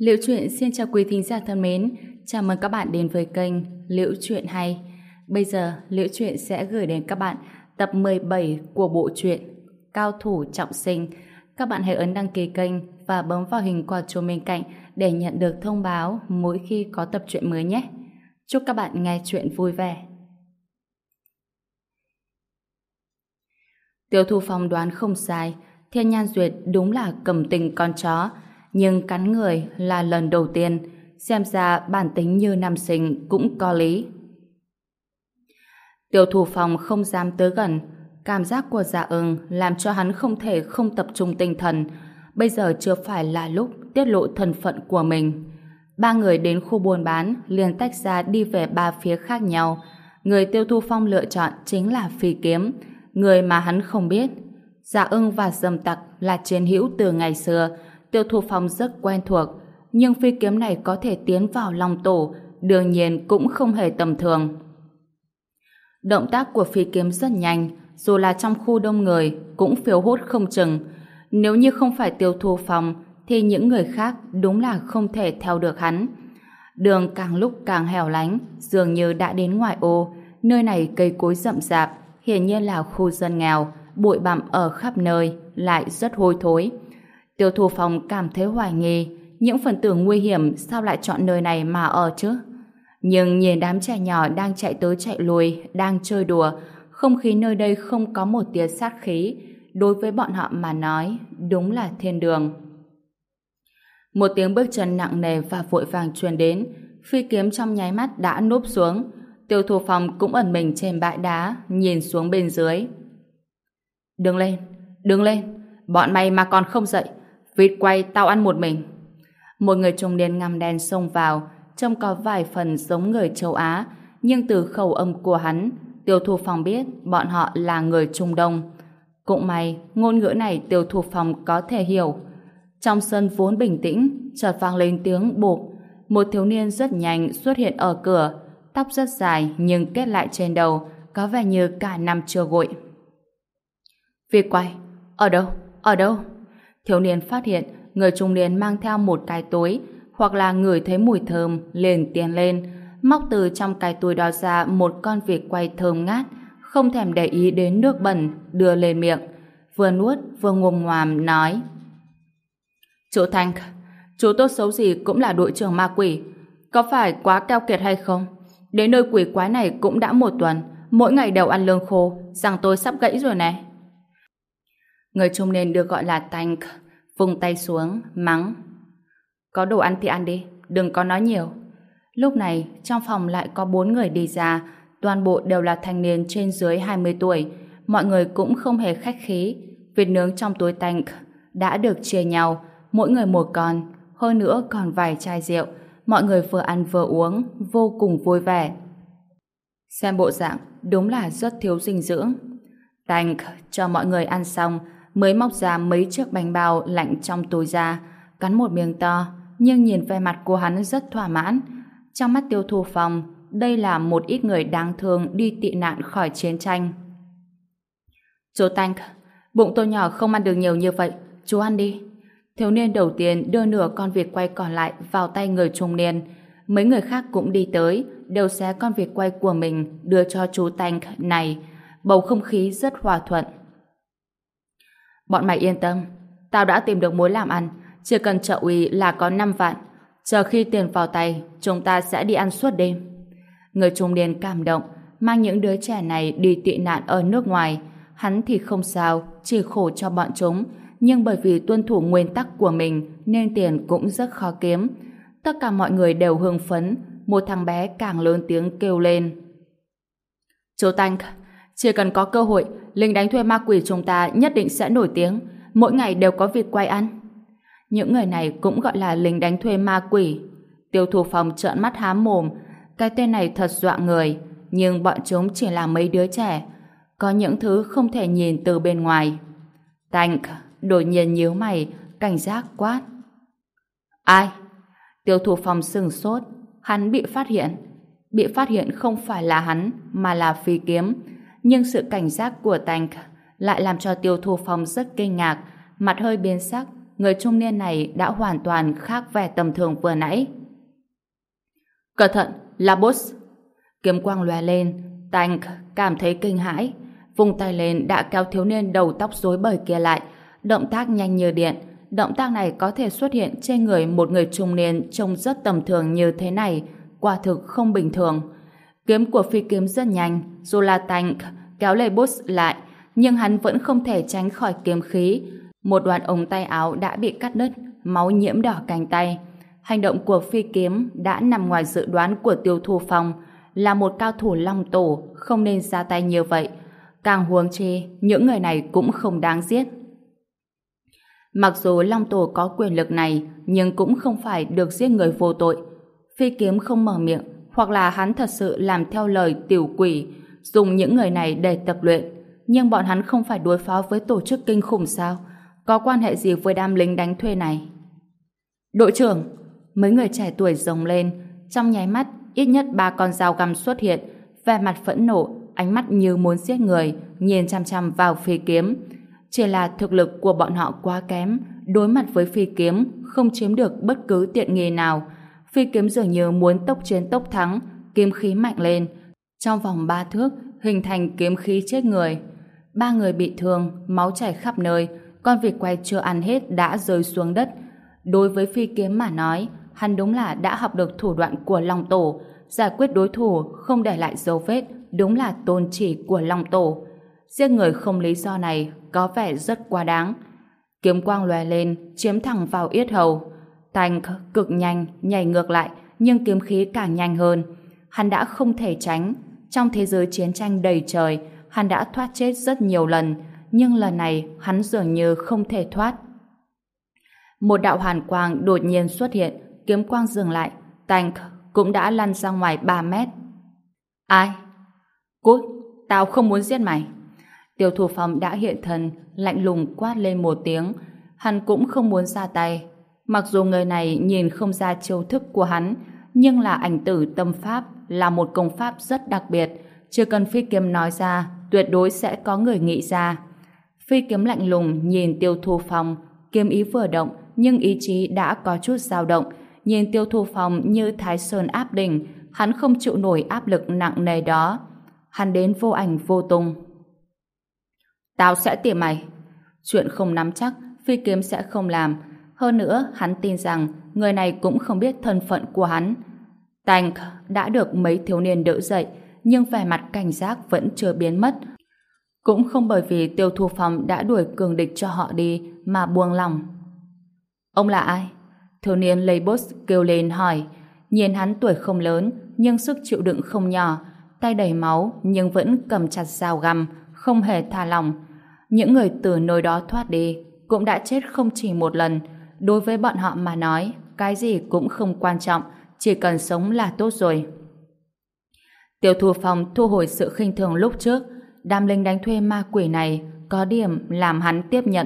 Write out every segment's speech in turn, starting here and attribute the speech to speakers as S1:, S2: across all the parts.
S1: Liễu Chuyện xin chào quý thính giả thân mến, chào mừng các bạn đến với kênh Liễu Chuyện Hay. Bây giờ, Liễu Chuyện sẽ gửi đến các bạn tập 17 của bộ truyện Cao Thủ Trọng Sinh. Các bạn hãy ấn đăng ký kênh và bấm vào hình quả chuông bên cạnh để nhận được thông báo mỗi khi có tập truyện mới nhé. Chúc các bạn nghe chuyện vui vẻ. Tiêu Thu Phong đoán không sai, Thiên Nhan Duyệt đúng là cầm tình con chó, nhưng cắn người là lần đầu tiên, xem ra bản tính như nam sinh cũng có lý. Tiêu Thu Phong không dám tới gần, cảm giác của Dạ Ưng làm cho hắn không thể không tập trung tinh thần. Bây giờ chưa phải là lúc tiết lộ thân phận của mình. Ba người đến khu buôn bán liền tách ra đi về ba phía khác nhau. Người Tiêu Thu Phong lựa chọn chính là Phi Kiếm, người mà hắn không biết. Dạ Ưng và Dâm Tặc là chiến hữu từ ngày xưa, Tiêu Thu Phong rất quen thuộc, nhưng Phi Kiếm này có thể tiến vào Long Tổ, đương nhiên cũng không hề tầm thường. Động tác của Phi Kiếm rất nhanh, dù là trong khu đông người cũng phiêu hốt không chừng. Nếu như không phải Tiêu Thu Phong thì những người khác đúng là không thể theo được hắn. Đường càng lúc càng hẻo lánh, dường như đã đến ngoại ô. Nơi này cây cối rậm rạp, hiển nhiên là khu dân nghèo, bụi bặm ở khắp nơi, lại rất hôi thối. Tiêu Thu Phong cảm thấy hoài nghi, những phần tử nguy hiểm sao lại chọn nơi này mà ở chứ? Nhưng nhìn đám trẻ nhỏ đang chạy tới chạy lui, đang chơi đùa, không khí nơi đây không có một tia sát khí, đối với bọn họ mà nói, đúng là thiên đường. Một tiếng bước chân nặng nề và vội vàng truyền đến, Phi Kiếm trong nháy mắt đã núp xuống. Tiêu Thu Phong cũng ẩn mình trên bãi đá, nhìn xuống bên dưới. Đứng lên, bọn mày mà còn không dậy, vịt quay tao ăn một mình. Một người trung niên ngăm đen xông vào, trông có vài phần giống người châu Á, nhưng từ khẩu âm của hắn, Tiêu Thu Phong biết bọn họ là người Trung Đông. Cũng may, ngôn ngữ này Tiêu Thu Phong có thể hiểu. Trong sân vốn bình tĩnh, chợt vang lên tiếng bộp. Một thiếu niên rất nhanh xuất hiện ở cửa, tóc rất dài nhưng kết lại trên đầu, có vẻ như cả năm chưa gội. Vịt quay, ở đâu? Thiếu niên phát hiện người trung niên mang theo một cái túi, hoặc là ngửi thấy mùi thơm, liền tiến lên, móc từ trong cái túi đó ra một con vịt quay thơm ngát, không thèm để ý đến nước bẩn, đưa lên miệng, vừa nuốt vừa ngồm ngoàm nói: Chú Thanh, chú tốt xấu gì cũng là đội trưởng ma quỷ, có phải quá keo kiệt hay không? Đến nơi quỷ quái này cũng đã một tuần, mỗi ngày đều ăn lương khô, rằng tôi sắp gãy rồi này. Người trung niên được gọi là Tank, vung tay xuống, mắng: Có đồ ăn thì ăn đi, đừng có nói nhiều. Lúc này, trong phòng lại có 4 người đi ra, toàn bộ đều là thanh niên trên dưới 20 tuổi. Mọi người cũng không hề khách khí. Vịt nướng trong túi Tank đã được chia nhau, mỗi người một con, hơn nữa còn vài chai rượu. Mọi người vừa ăn vừa uống, vô cùng vui vẻ. Xem bộ dạng, đúng là rất thiếu dinh dưỡng. Tank cho mọi người ăn xong, mới móc ra mấy chiếc bánh bao lạnh trong túi ra, cắn một miếng to, nhưng nhìn vẻ mặt của hắn rất thỏa mãn. Trong mắt Tiêu Thu Phong, đây là một ít người đáng thương đi tị nạn khỏi chiến tranh. Chú Tank, bụng tôi nhỏ không ăn được nhiều như vậy, chú ăn đi. Thiếu niên đầu tiên đưa nửa con vịt quay còn lại vào tay người trung niên. Mấy người khác cũng đi tới, đều xé con vịt quay của mình đưa cho chú Tank này. Bầu không khí rất hòa thuận. Bọn mày yên tâm, tao đã tìm được mối làm ăn, chỉ cần trợ uy là có 5 vạn. Chờ khi tiền vào tay, chúng ta sẽ đi ăn suốt đêm. Người trung niên cảm động, mang những đứa trẻ này đi tị nạn ở nước ngoài. Hắn thì không sao, chỉ khổ cho bọn chúng, nhưng bởi vì tuân thủ nguyên tắc của mình nên tiền cũng rất khó kiếm. Tất cả mọi người đều hưng phấn, một thằng bé càng lớn tiếng kêu lên: Chú Tank, chỉ cần có cơ hội, lính đánh thuê ma quỷ chúng ta nhất định sẽ nổi tiếng, mỗi ngày đều có vịt quay ăn. Những người này cũng gọi là lính đánh thuê ma quỷ. Tiêu Thu Phong trợn mắt há mồm, cái tên này thật dọa người, nhưng bọn chúng chỉ là mấy đứa trẻ, có những thứ không thể nhìn từ bên ngoài. Tank đột nhiên nhíu mày, cảnh giác quát: Ai? Tiêu Thu Phong sửng sốt, hắn bị phát hiện. Bị phát hiện không phải là hắn, mà là Phi Kiếm. Nhưng sự cảnh giác của Tank lại làm cho Tiêu Thu Phong rất kinh ngạc, mặt hơi biến sắc, người trung niên này đã hoàn toàn khác vẻ tầm thường vừa nãy. Cẩn thận, là boss! Kiếm quang lóe lên, Tank cảm thấy kinh hãi, vung tay lên đã kéo thiếu niên đầu tóc rối bời kia lại, động tác nhanh như điện. Động tác này có thể xuất hiện trên người một người trung niên trông rất tầm thường như thế này, quả thực không bình thường. Kiếm của phi kiếm rất nhanh, dù là Tank kéo lấy boss lại, nhưng hắn vẫn không thể tránh khỏi kiếm khí. Một đoạn ống tay áo đã bị cắt đứt, máu nhiễm đỏ cánh tay. Hành động của phi kiếm đã nằm ngoài dự đoán của Tiêu Thu Phong. Là một cao thủ long tổ, không nên ra tay như vậy. Càng huống chi, những người này cũng không đáng giết. Mặc dù long tổ có quyền lực này, nhưng cũng không phải được giết người vô tội. Phi kiếm không mở miệng, hoặc là hắn thật sự làm theo lời tiểu quỷ, dùng những người này để tập luyện. Nhưng bọn hắn không phải đối phó với tổ chức kinh khủng sao? Có quan hệ gì với đám lính đánh thuê này? Đội trưởng! Mấy người trẻ tuổi rống lên. Trong nháy mắt, ít nhất 3 con dao găm xuất hiện, vẻ mặt phẫn nộ, ánh mắt như muốn giết người, nhìn chăm chăm vào phi kiếm. Chỉ là thực lực của bọn họ quá kém, đối mặt với phi kiếm không chiếm được bất cứ tiện nghi nào. Phi kiếm dường như muốn tốc chiến tốc thắng, kiếm khí mạnh lên. Trong vòng 3 thước, hình thành kiếm khí chết người. 3 người bị thương, máu chảy khắp nơi, con vịt quay chưa ăn hết đã rơi xuống đất. Đối với phi kiếm mà nói, hắn đúng là đã học được thủ đoạn của Long Tổ, giải quyết đối thủ không để lại dấu vết, đúng là tôn chỉ của Long Tổ. Giết người không lý do này có vẻ rất quá đáng. Kiếm quang lóe lên, chiếm thẳng vào yết hầu. Tank cực nhanh nhảy ngược lại, nhưng kiếm khí càng nhanh hơn. Hắn đã không thể tránh. Trong thế giới chiến tranh đầy trời, hắn đã thoát chết rất nhiều lần, nhưng lần này hắn dường như không thể thoát. Một đạo hàn quang đột nhiên xuất hiện, kiếm quang dừng lại, Tank cũng đã lăn ra ngoài 3 mét. Ai? Cút, tao không muốn giết mày. Tiêu Thu Phong đã hiện thân, lạnh lùng quát lên một tiếng. Hắn cũng không muốn ra tay. Mặc dù người này nhìn không ra chiêu thức của hắn, nhưng là ảnh tử tâm pháp, là một công pháp rất đặc biệt. Chỉ cần phi kiếm nói ra, tuyệt đối sẽ có người nghĩ ra. Phi kiếm lạnh lùng nhìn Tiêu Thu Phong, kiếm ý vừa động, nhưng ý chí đã có chút dao động. Nhìn Tiêu Thu Phong như Thái Sơn áp đỉnh, hắn không chịu nổi áp lực nặng nề đó. Hắn đến vô ảnh vô tung. Tao sẽ tìm mày. Chuyện không nắm chắc, phi kiếm sẽ không làm. Hơn nữa, hắn tin rằng người này cũng không biết thân phận của hắn. Tank đã được mấy thiếu niên đỡ dậy, nhưng vẻ mặt cảnh giác vẫn chưa biến mất. Cũng không bởi vì Tiêu Thu Phong đã đuổi cường địch cho họ đi mà buông lòng. Ông là ai? Thiếu niên lấy boss kêu lên hỏi. Nhìn hắn tuổi không lớn, nhưng sức chịu đựng không nhỏ, tay đầy máu nhưng vẫn cầm chặt dao găm, không hề thả lỏng. Những người từ nơi đó thoát đi cũng đã chết không chỉ một lần. Đối với bọn họ mà nói, cái gì cũng không quan trọng, chỉ cần sống là tốt rồi. Tiêu Thu Phong thu hồi sự khinh thường lúc trước. Đám lính đánh thuê ma quỷ này có điểm làm hắn tiếp nhận.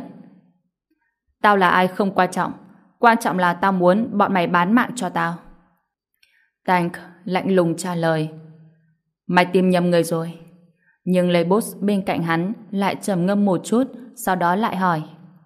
S1: Tao là ai không quan trọng, quan trọng là tao muốn bọn mày bán mạng cho tao. Tank lạnh lùng trả lời. Mày tìm nhầm người rồi. Nhưng lấy boss bên cạnh hắn lại trầm ngâm một chút, sau đó lại hỏi.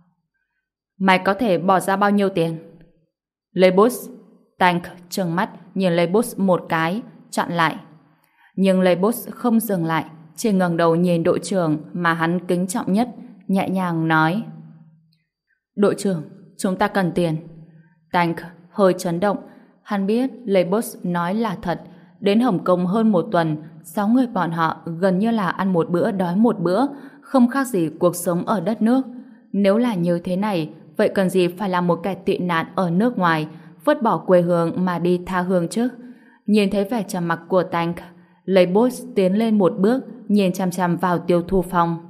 S1: Mày có thể bỏ ra bao nhiêu tiền? Lấy boss. Tank trừng mắt nhìn lấy boss một cái, chặn lại. Nhưng lấy boss không dừng lại, chỉ ngẩng đầu nhìn đội trưởng mà hắn kính trọng nhất, nhẹ nhàng nói. Đội trưởng, chúng ta cần tiền. Tank hơi chấn động. Hắn biết lấy boss nói là thật. Đến Hồng Kông hơn 1 tuần, 6 người bọn họ gần như là ăn một bữa đói một bữa, không khác gì cuộc sống ở đất nước. Nếu là như thế này, vậy cần gì phải là một kẻ tị nạn ở nước ngoài, vứt bỏ quê hương mà đi tha hương chứ? Nhìn thấy vẻ trầm mặc của Tank, lấy boss tiến lên một bước, nhìn chăm chăm vào Tiêu Thu Phong.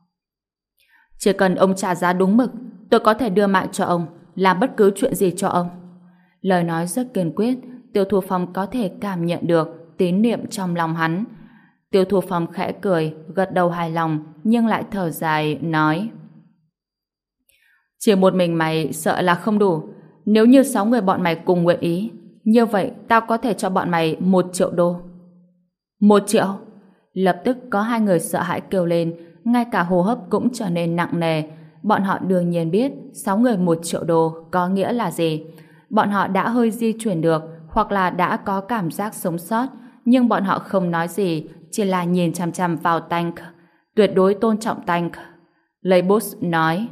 S1: Chỉ cần ông trả giá đúng mực, tôi có thể đưa mạng cho ông, làm bất cứ chuyện gì cho ông. Lời nói rất kiên quyết, Tiêu Thu Phong có thể cảm nhận được tín niệm trong lòng hắn. Tiêu Thu Phong khẽ cười, gật đầu hài lòng, nhưng lại thở dài, nói. Chỉ một mình mày sợ là không đủ. Nếu như 6 người bọn mày cùng nguyện ý, như vậy tao có thể cho bọn mày 1 triệu đô. 1 triệu? Lập tức có 2 người sợ hãi kêu lên, ngay cả hô hấp cũng trở nên nặng nề. bọn họ đương nhiên biết 6 người 1 triệu đô có nghĩa là gì. Bọn họ đã hơi di chuyển được hoặc là đã có cảm giác sống sót, nhưng bọn họ không nói gì, chỉ là nhìn chằm chằm vào Tank. Tuyệt đối tôn trọng Tank. Labus nói: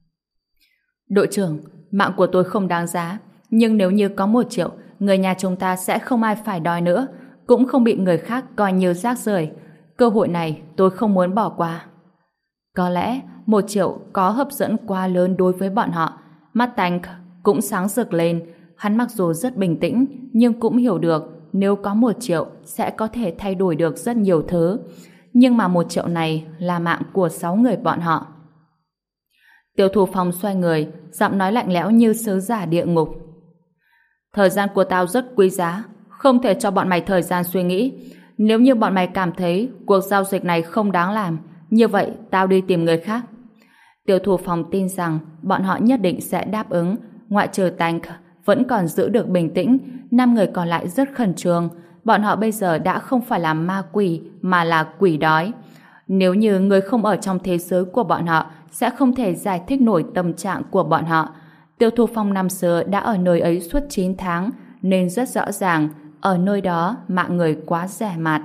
S1: Đội trưởng, mạng của tôi không đáng giá, nhưng nếu như có 1 triệu, người nhà chúng ta sẽ không ai phải đòi nữa, cũng không bị người khác coi như rác rưởi. Cơ hội này tôi không muốn bỏ qua. Có lẽ 1 triệu có hấp dẫn quá lớn đối với bọn họ. Mắt Tank cũng sáng rực lên. Hắn mặc dù rất bình tĩnh, nhưng cũng hiểu được nếu có 1 triệu sẽ có thể thay đổi được rất nhiều thứ. Nhưng mà 1 triệu này là mạng của 6 người bọn họ. Tiêu Thù Phong xoay người, giọng nói lạnh lẽo như sứ giả địa ngục. Thời gian của tao rất quý giá, không thể cho bọn mày thời gian suy nghĩ. Nếu như bọn mày cảm thấy cuộc giao dịch này không đáng làm, như vậy tao đi tìm người khác. Tiêu Thù Phong tin rằng bọn họ nhất định sẽ đáp ứng. Ngoại trừ Tank vẫn còn giữ được bình tĩnh, 5 người còn lại rất khẩn trương. Bọn họ bây giờ đã không phải là ma quỷ mà là quỷ đói. Nếu như người không ở trong thế giới của bọn họ sẽ không thể giải thích nổi tâm trạng của bọn họ. Tiêu Thù Phong năm xưa đã ở nơi ấy suốt 9 tháng nên rất rõ ràng ở nơi đó mạng người quá rẻ mạt.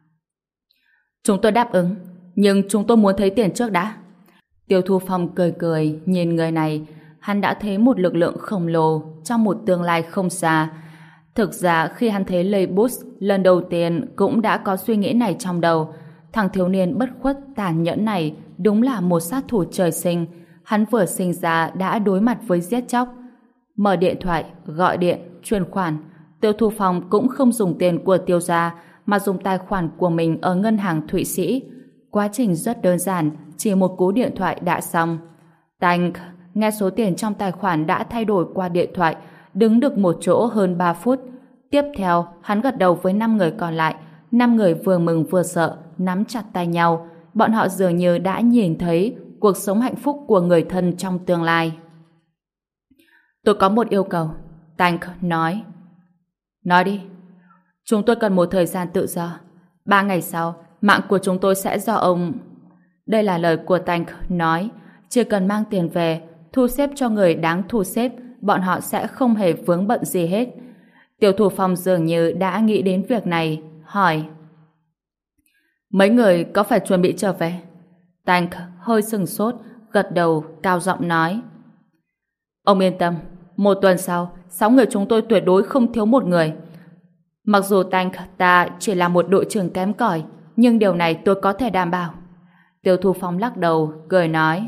S1: Chúng tôi đáp ứng, nhưng chúng tôi muốn thấy tiền trước đã. Tiêu Thù Phong cười cười nhìn người này. Hắn đã thấy một lực lượng khổng lồ trong một tương lai không xa. Thực ra khi hắn thấy Labus lần đầu tiên cũng đã có suy nghĩ này trong đầu. Thằng thiếu niên bất khuất tàn nhẫn này đúng là một sát thủ trời sinh. Hắn vừa sinh ra đã đối mặt với giết chóc. Mở điện thoại, gọi điện, chuyển khoản. Tiêu Thù Phong cũng không dùng tiền của Tiêu gia mà dùng tài khoản của mình ở ngân hàng Thụy Sĩ. Quá trình rất đơn giản, chỉ một cú điện thoại đã xong. Tank nghe số tiền trong tài khoản đã thay đổi qua điện thoại, đứng được một chỗ hơn 3 phút. Tiếp theo, hắn gật đầu với 5 người còn lại. 5 người vừa mừng vừa sợ, nắm chặt tay nhau. Bọn họ dường như đã nhìn thấy cuộc sống hạnh phúc của người thân trong tương lai. Tôi có một yêu cầu. Tank nói. Nói đi. Chúng tôi cần một thời gian tự do. 3 ngày sau, mạng của chúng tôi sẽ do ông... Đây là lời của Tank nói. Chỉ cần mang tiền về, thu xếp cho người đáng thu xếp, bọn họ sẽ không hề vướng bận gì hết. Tiêu Thù Phong dường như đã nghĩ đến việc này, hỏi. Mấy người có phải chuẩn bị trở về? Tank hơi sừng sốt, gật đầu, cao giọng nói. Ông yên tâm, 1 tuần sau, 6 người chúng tôi tuyệt đối không thiếu 1 người. Mặc dù Tank ta chỉ là một đội trưởng kém cỏi, nhưng điều này tôi có thể đảm bảo. Tiêu Thù Phong lắc đầu, cười nói.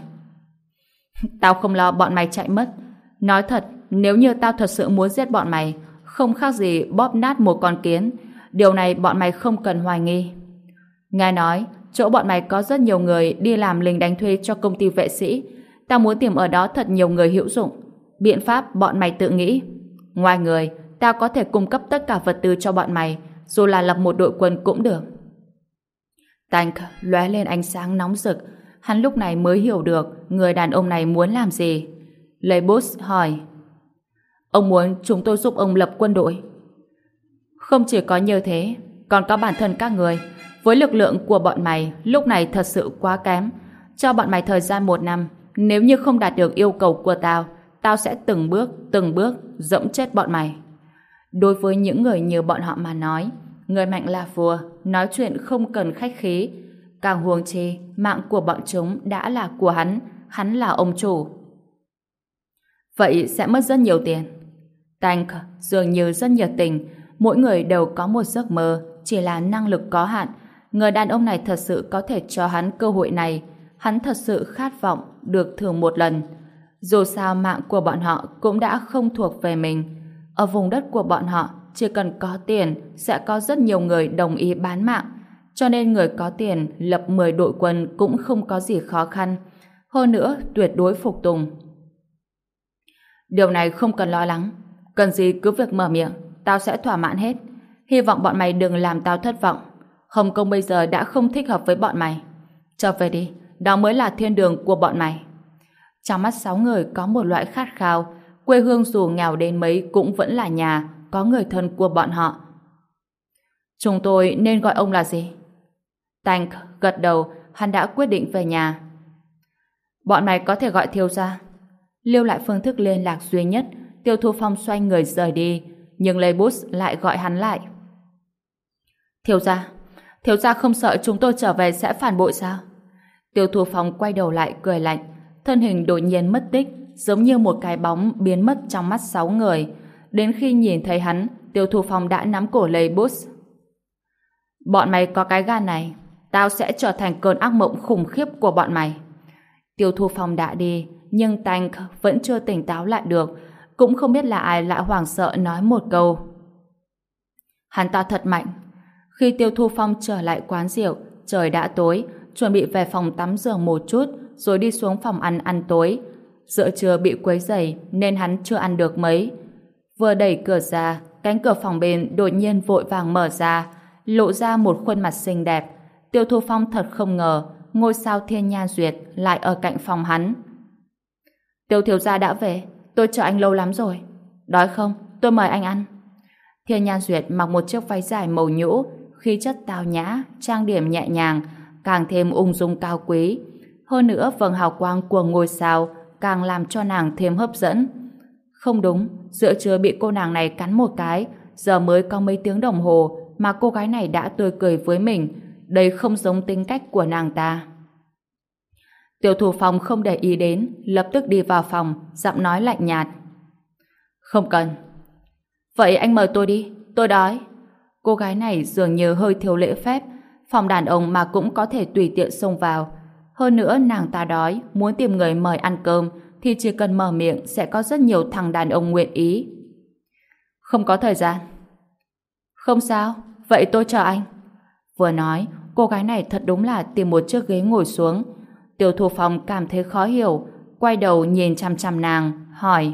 S1: Tao không lo bọn mày chạy mất. Nói thật, nếu như tao thật sự muốn giết bọn mày, không khác gì bóp nát một con kiến. Điều này bọn mày không cần hoài nghi. Nghe nói, chỗ bọn mày có rất nhiều người đi làm lính đánh thuê cho công ty vệ sĩ. Tao muốn tìm ở đó thật nhiều người hữu dụng. Biện pháp bọn mày tự nghĩ. Ngoài người, tao có thể cung cấp tất cả vật tư cho bọn mày, dù là lập một đội quân cũng được. Tank lóe lên ánh sáng nóng rực. Hắn lúc này mới hiểu được người đàn ông này muốn làm gì. Labus hỏi. Ông muốn chúng tôi giúp ông lập quân đội? Không chỉ có như thế, còn có bản thân các người. Với lực lượng của bọn mày lúc này thật sự quá kém. Cho bọn mày thời gian 1 năm. Nếu như không đạt được yêu cầu của tao, tao sẽ từng bước dẫm chết bọn mày. Đối với những người như bọn họ mà nói, người mạnh là vua, nói chuyện không cần khách khí. Càng huống chi, mạng của bọn chúng đã là của hắn là ông chủ. Vậy sẽ mất rất nhiều tiền. Tank dường như rất nhiệt tình, mỗi người đều có một giấc mơ, chỉ là năng lực có hạn. Người đàn ông này thật sự có thể cho hắn cơ hội này. Hắn thật sự khát vọng được thử một lần. Dù sao mạng của bọn họ cũng đã không thuộc về mình. Ở vùng đất của bọn họ, chỉ cần có tiền sẽ có rất nhiều người đồng ý bán mạng. Cho nên người có tiền lập 10 đội quân cũng không có gì khó khăn. Hơn nữa, tuyệt đối phục tùng. Điều này không cần lo lắng. Cần gì cứ việc mở miệng, tao sẽ thỏa mãn hết. Hy vọng bọn mày đừng làm tao thất vọng. Hồng Kông bây giờ đã không thích hợp với bọn mày. Trở về đi, đó mới là thiên đường của bọn mày. Trong mắt 6 người có một loại khát khao. Quê hương dù nghèo đến mấy cũng vẫn là nhà, có người thân của bọn họ. Chúng tôi nên gọi ông là gì? Tank gật đầu, hắn đã quyết định về nhà. Bọn mày có thể gọi thiếu gia. Lưu lại phương thức liên lạc duy nhất, Tiêu Thu Phong xoay người rời đi, nhưng Lê Bút lại gọi hắn lại. Thiếu gia không sợ chúng tôi trở về sẽ phản bội sao? Tiêu Thu Phong quay đầu lại cười lạnh, thân hình đột nhiên mất tích, giống như một cái bóng biến mất trong mắt 6 người. Đến khi nhìn thấy hắn, Tiêu Thu Phong đã nắm cổ Lê Bút. Bọn mày có cái gan này, tao sẽ trở thành cơn ác mộng khủng khiếp của bọn mày. Tiêu Thu Phong đã đi, nhưng Tank vẫn chưa tỉnh táo lại được, cũng không biết là ai lại hoảng sợ nói một câu. Hắn ta thật mạnh. Khi Tiêu Thu Phong trở lại quán rượu, trời đã tối, chuẩn bị về phòng tắm giường một chút, rồi đi xuống phòng ăn tối. Giữa trưa bị quấy rầy nên hắn chưa ăn được mấy. Vừa đẩy cửa ra, cánh cửa phòng bên đột nhiên vội vàng mở ra, lộ ra một khuôn mặt xinh đẹp. Tiêu Thu Phong thật không ngờ ngôi sao Thiên Nha Duyệt lại ở cạnh phòng hắn. Tiêu thiếu gia đã về, tôi chờ anh lâu lắm rồi. Đói không? Tôi mời anh ăn. Thiên Nha Duyệt mặc một chiếc váy dài màu nhũ, khí chất tao nhã, trang điểm nhẹ nhàng, càng thêm ung dung cao quý. Hơn nữa vầng hào quang của ngôi sao càng làm cho nàng thêm hấp dẫn. Không đúng, giữa trưa bị cô nàng này cắn một cái, giờ mới có mấy tiếng đồng hồ mà cô gái này đã tươi cười với mình. Đây không giống tính cách của nàng ta. Tiêu Thu Phong không để ý đến, lập tức đi vào phòng, giọng nói lạnh nhạt. Không cần. Vậy anh mời tôi đi, tôi đói. Cô gái này dường như hơi thiếu lễ phép, phòng đàn ông mà cũng có thể tùy tiện xông vào. Hơn nữa nàng ta đói, muốn tìm người mời ăn cơm thì chỉ cần mở miệng sẽ có rất nhiều thằng đàn ông nguyện ý. Không có thời gian. Không sao, vậy tôi chờ anh. Vừa nói, cô gái này thật đúng là tìm một chiếc ghế ngồi xuống. Tiêu Thu Phong cảm thấy khó hiểu, quay đầu nhìn chăm chăm nàng, hỏi.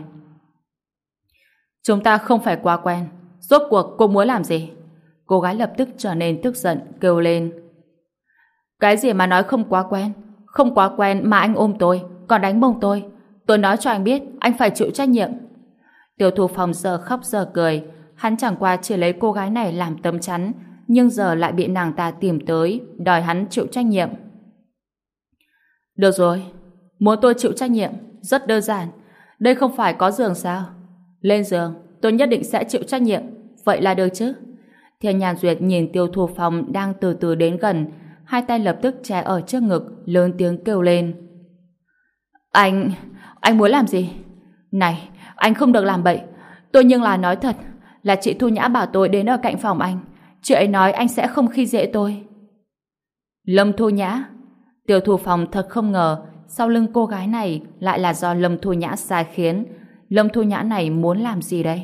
S1: Chúng ta không phải quá quen, rốt cuộc cô muốn làm gì? Cô gái lập tức trở nên tức giận, kêu lên. Cái gì mà nói không quá quen? Không quá quen mà anh ôm tôi, còn đánh bông tôi. Tôi nói cho anh biết, anh phải chịu trách nhiệm. Tiêu Thu Phong giờ khóc giờ cười, hắn chẳng qua chỉ lấy cô gái này làm tấm chắn, nhưng giờ lại bị nàng ta tìm tới, đòi hắn chịu trách nhiệm. Được rồi, muốn tôi chịu trách nhiệm, rất đơn giản. Đây không phải có giường sao? Lên giường, tôi nhất định sẽ chịu trách nhiệm. Vậy là được chứ? Thiên Nhàn Duyệt nhìn Tiêu Thu Phong đang từ từ đến gần, hai tay lập tức che ở trước ngực, lớn tiếng kêu lên. Anh muốn làm gì? Này, anh không được làm bậy. Tôi nhưng là nói thật, là chị Thu Nhã bảo tôi đến ở cạnh phòng anh. Chị ấy nói anh sẽ không khi dễ tôi. Lâm Thu Nhã? Tiêu Thu Phong thật không ngờ sau lưng cô gái này lại là do Lâm Thu Nhã sai khiến. Lâm Thu Nhã này muốn làm gì đây?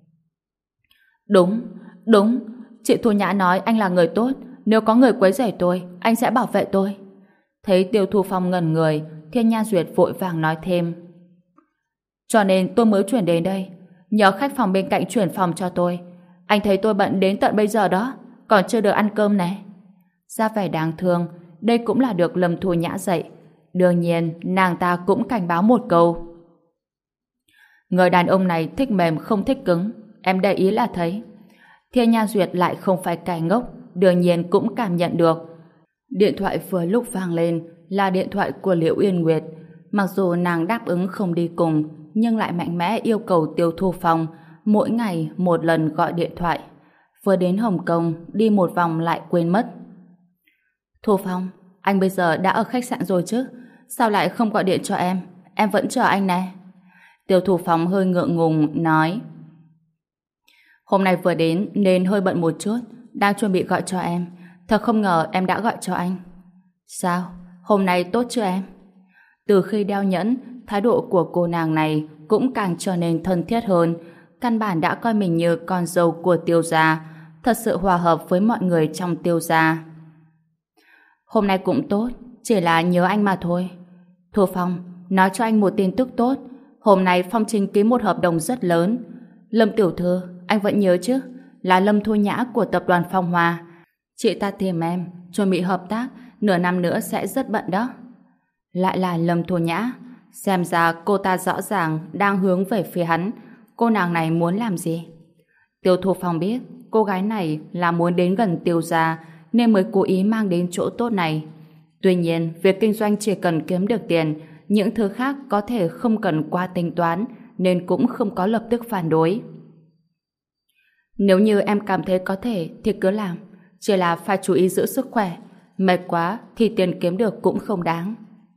S1: Đúng. Chị Thu Nhã nói anh là người tốt. Nếu có người quấy rầy tôi, anh sẽ bảo vệ tôi. Thấy Tiêu Thu Phong ngẩn người, Thiên Nha Duyệt vội vàng nói thêm. Cho nên tôi mới chuyển đến đây. Nhờ khách phòng bên cạnh chuyển phòng cho tôi. Anh thấy tôi bận đến tận bây giờ đó, còn chưa được ăn cơm này. Ra vẻ đáng thương, đây cũng là được Lâm Thu Nhã dạy. Đương nhiên, nàng ta cũng cảnh báo một câu. Người đàn ông này thích mềm không thích cứng. Em để ý là thấy. Thiên Nha Duyệt lại không phải kẻ ngốc, đương nhiên cũng cảm nhận được. Điện thoại vừa lúc vang lên là điện thoại của Liễu Uyên Nguyệt. Mặc dù nàng đáp ứng không đi cùng, nhưng lại mạnh mẽ yêu cầu Tiêu Thu Phong mỗi ngày một lần gọi điện thoại. Vừa đến Hồng Kông, đi một vòng lại quên mất. Thu Phong, anh bây giờ đã ở khách sạn rồi chứ? Sao lại không gọi điện cho em? Em vẫn chờ anh này. Tiêu Thu Phong hơi ngượng ngùng nói. Hôm nay vừa đến nên hơi bận một chút, đang chuẩn bị gọi cho em. Thật không ngờ em đã gọi cho anh. Sao? Hôm nay tốt chưa em? Từ khi đeo nhẫn, thái độ của cô nàng này cũng càng trở nên thân thiết hơn. Căn bản đã coi mình như con dâu của Tiêu gia, thật sự hòa hợp với mọi người trong Tiêu gia. Hôm nay cũng tốt, chỉ là nhớ anh mà thôi. Thu Phong, nói cho anh một tin tức tốt. Hôm nay Phong Trinh ký một hợp đồng rất lớn. Lâm tiểu thư, anh vẫn nhớ chứ? Là Lâm Thu Nhã của tập đoàn Phong Hoa. Chị ta tìm em, chuẩn bị hợp tác, nửa năm nữa sẽ rất bận đó. Lại là Lâm Thu Nhã. Xem ra cô ta rõ ràng đang hướng về phía hắn. Cô nàng này muốn làm gì? Tiêu Thu Phong biết cô gái này là muốn đến gần Tiêu gia nên mới cố ý mang đến chỗ tốt này. Tuy nhiên, việc kinh doanh chỉ cần kiếm được tiền, những thứ khác có thể không cần qua tính toán, nên cũng không có lập tức phản đối. Nếu như em cảm thấy có thể thì cứ làm, chỉ là phải chú ý giữ sức khỏe, mệt quá thì tiền kiếm được cũng không đáng.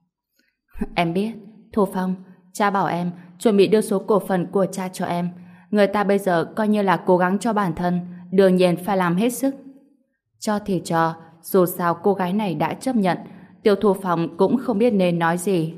S1: Em biết, Thu Phong, cha bảo em chuẩn bị đưa số cổ phần của cha cho em. Người ta bây giờ coi như là cố gắng cho bản thân, đương nhiên phải làm hết sức. Cho thì cho, dù sao cô gái này đã chấp nhận, Tiêu Thu Phong cũng không biết nên nói gì.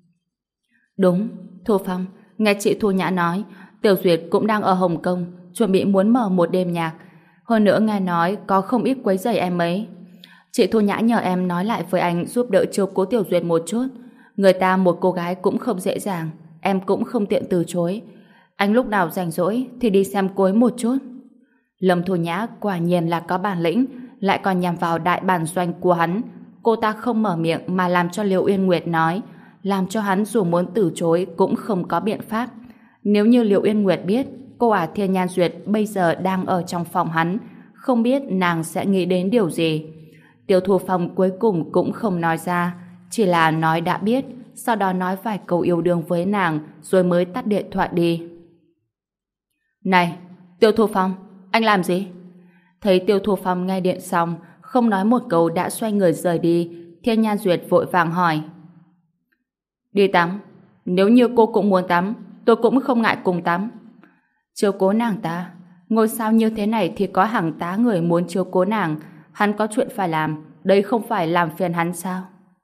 S1: Đúng, Thu Phong, nghe chị Thu Nhã nói, Tiểu Duyệt cũng đang ở Hồng Kông, chuẩn bị muốn mở một đêm nhạc. Hơn nữa nghe nói có không ít quấy rầy em ấy. Chị Thu Nhã nhờ em nói lại với anh giúp đỡ chiếu cố Tiểu Duyệt một chút. Người ta một cô gái cũng không dễ dàng, em cũng không tiện từ chối. Anh lúc nào rảnh rỗi thì đi xem cô ấy một chút. Lâm Thu Nhã quả nhiên là có bản lĩnh, lại còn nhằm vào đại bản doanh của hắn. Cô ta không mở miệng mà làm cho Liễu Uyên Nguyệt nói, làm cho hắn dù muốn từ chối cũng không có biện pháp. Nếu như Liễu Uyên Nguyệt biết cô Thiên Nhan Duyệt bây giờ đang ở trong phòng hắn, không biết nàng sẽ nghĩ đến điều gì. Tiêu Thu Phong cuối cùng cũng không nói ra, chỉ là nói đã biết, sau đó nói vài câu yêu đương với nàng rồi mới tắt điện thoại đi. Này, Tiêu Thu Phong, anh làm gì? Thấy Tiêu Thu Phong nghe điện xong, không nói một câu đã xoay người rời đi, Thiên Nhan Duyệt vội vàng hỏi. Đi tắm. Nếu như cô cũng muốn tắm, tôi cũng không ngại cùng tắm. Chiếu cố nàng ta? Ngôi sao như thế này thì có hàng tá người muốn chiếu cố nàng, hắn có chuyện phải làm, đây không phải làm phiền hắn sao?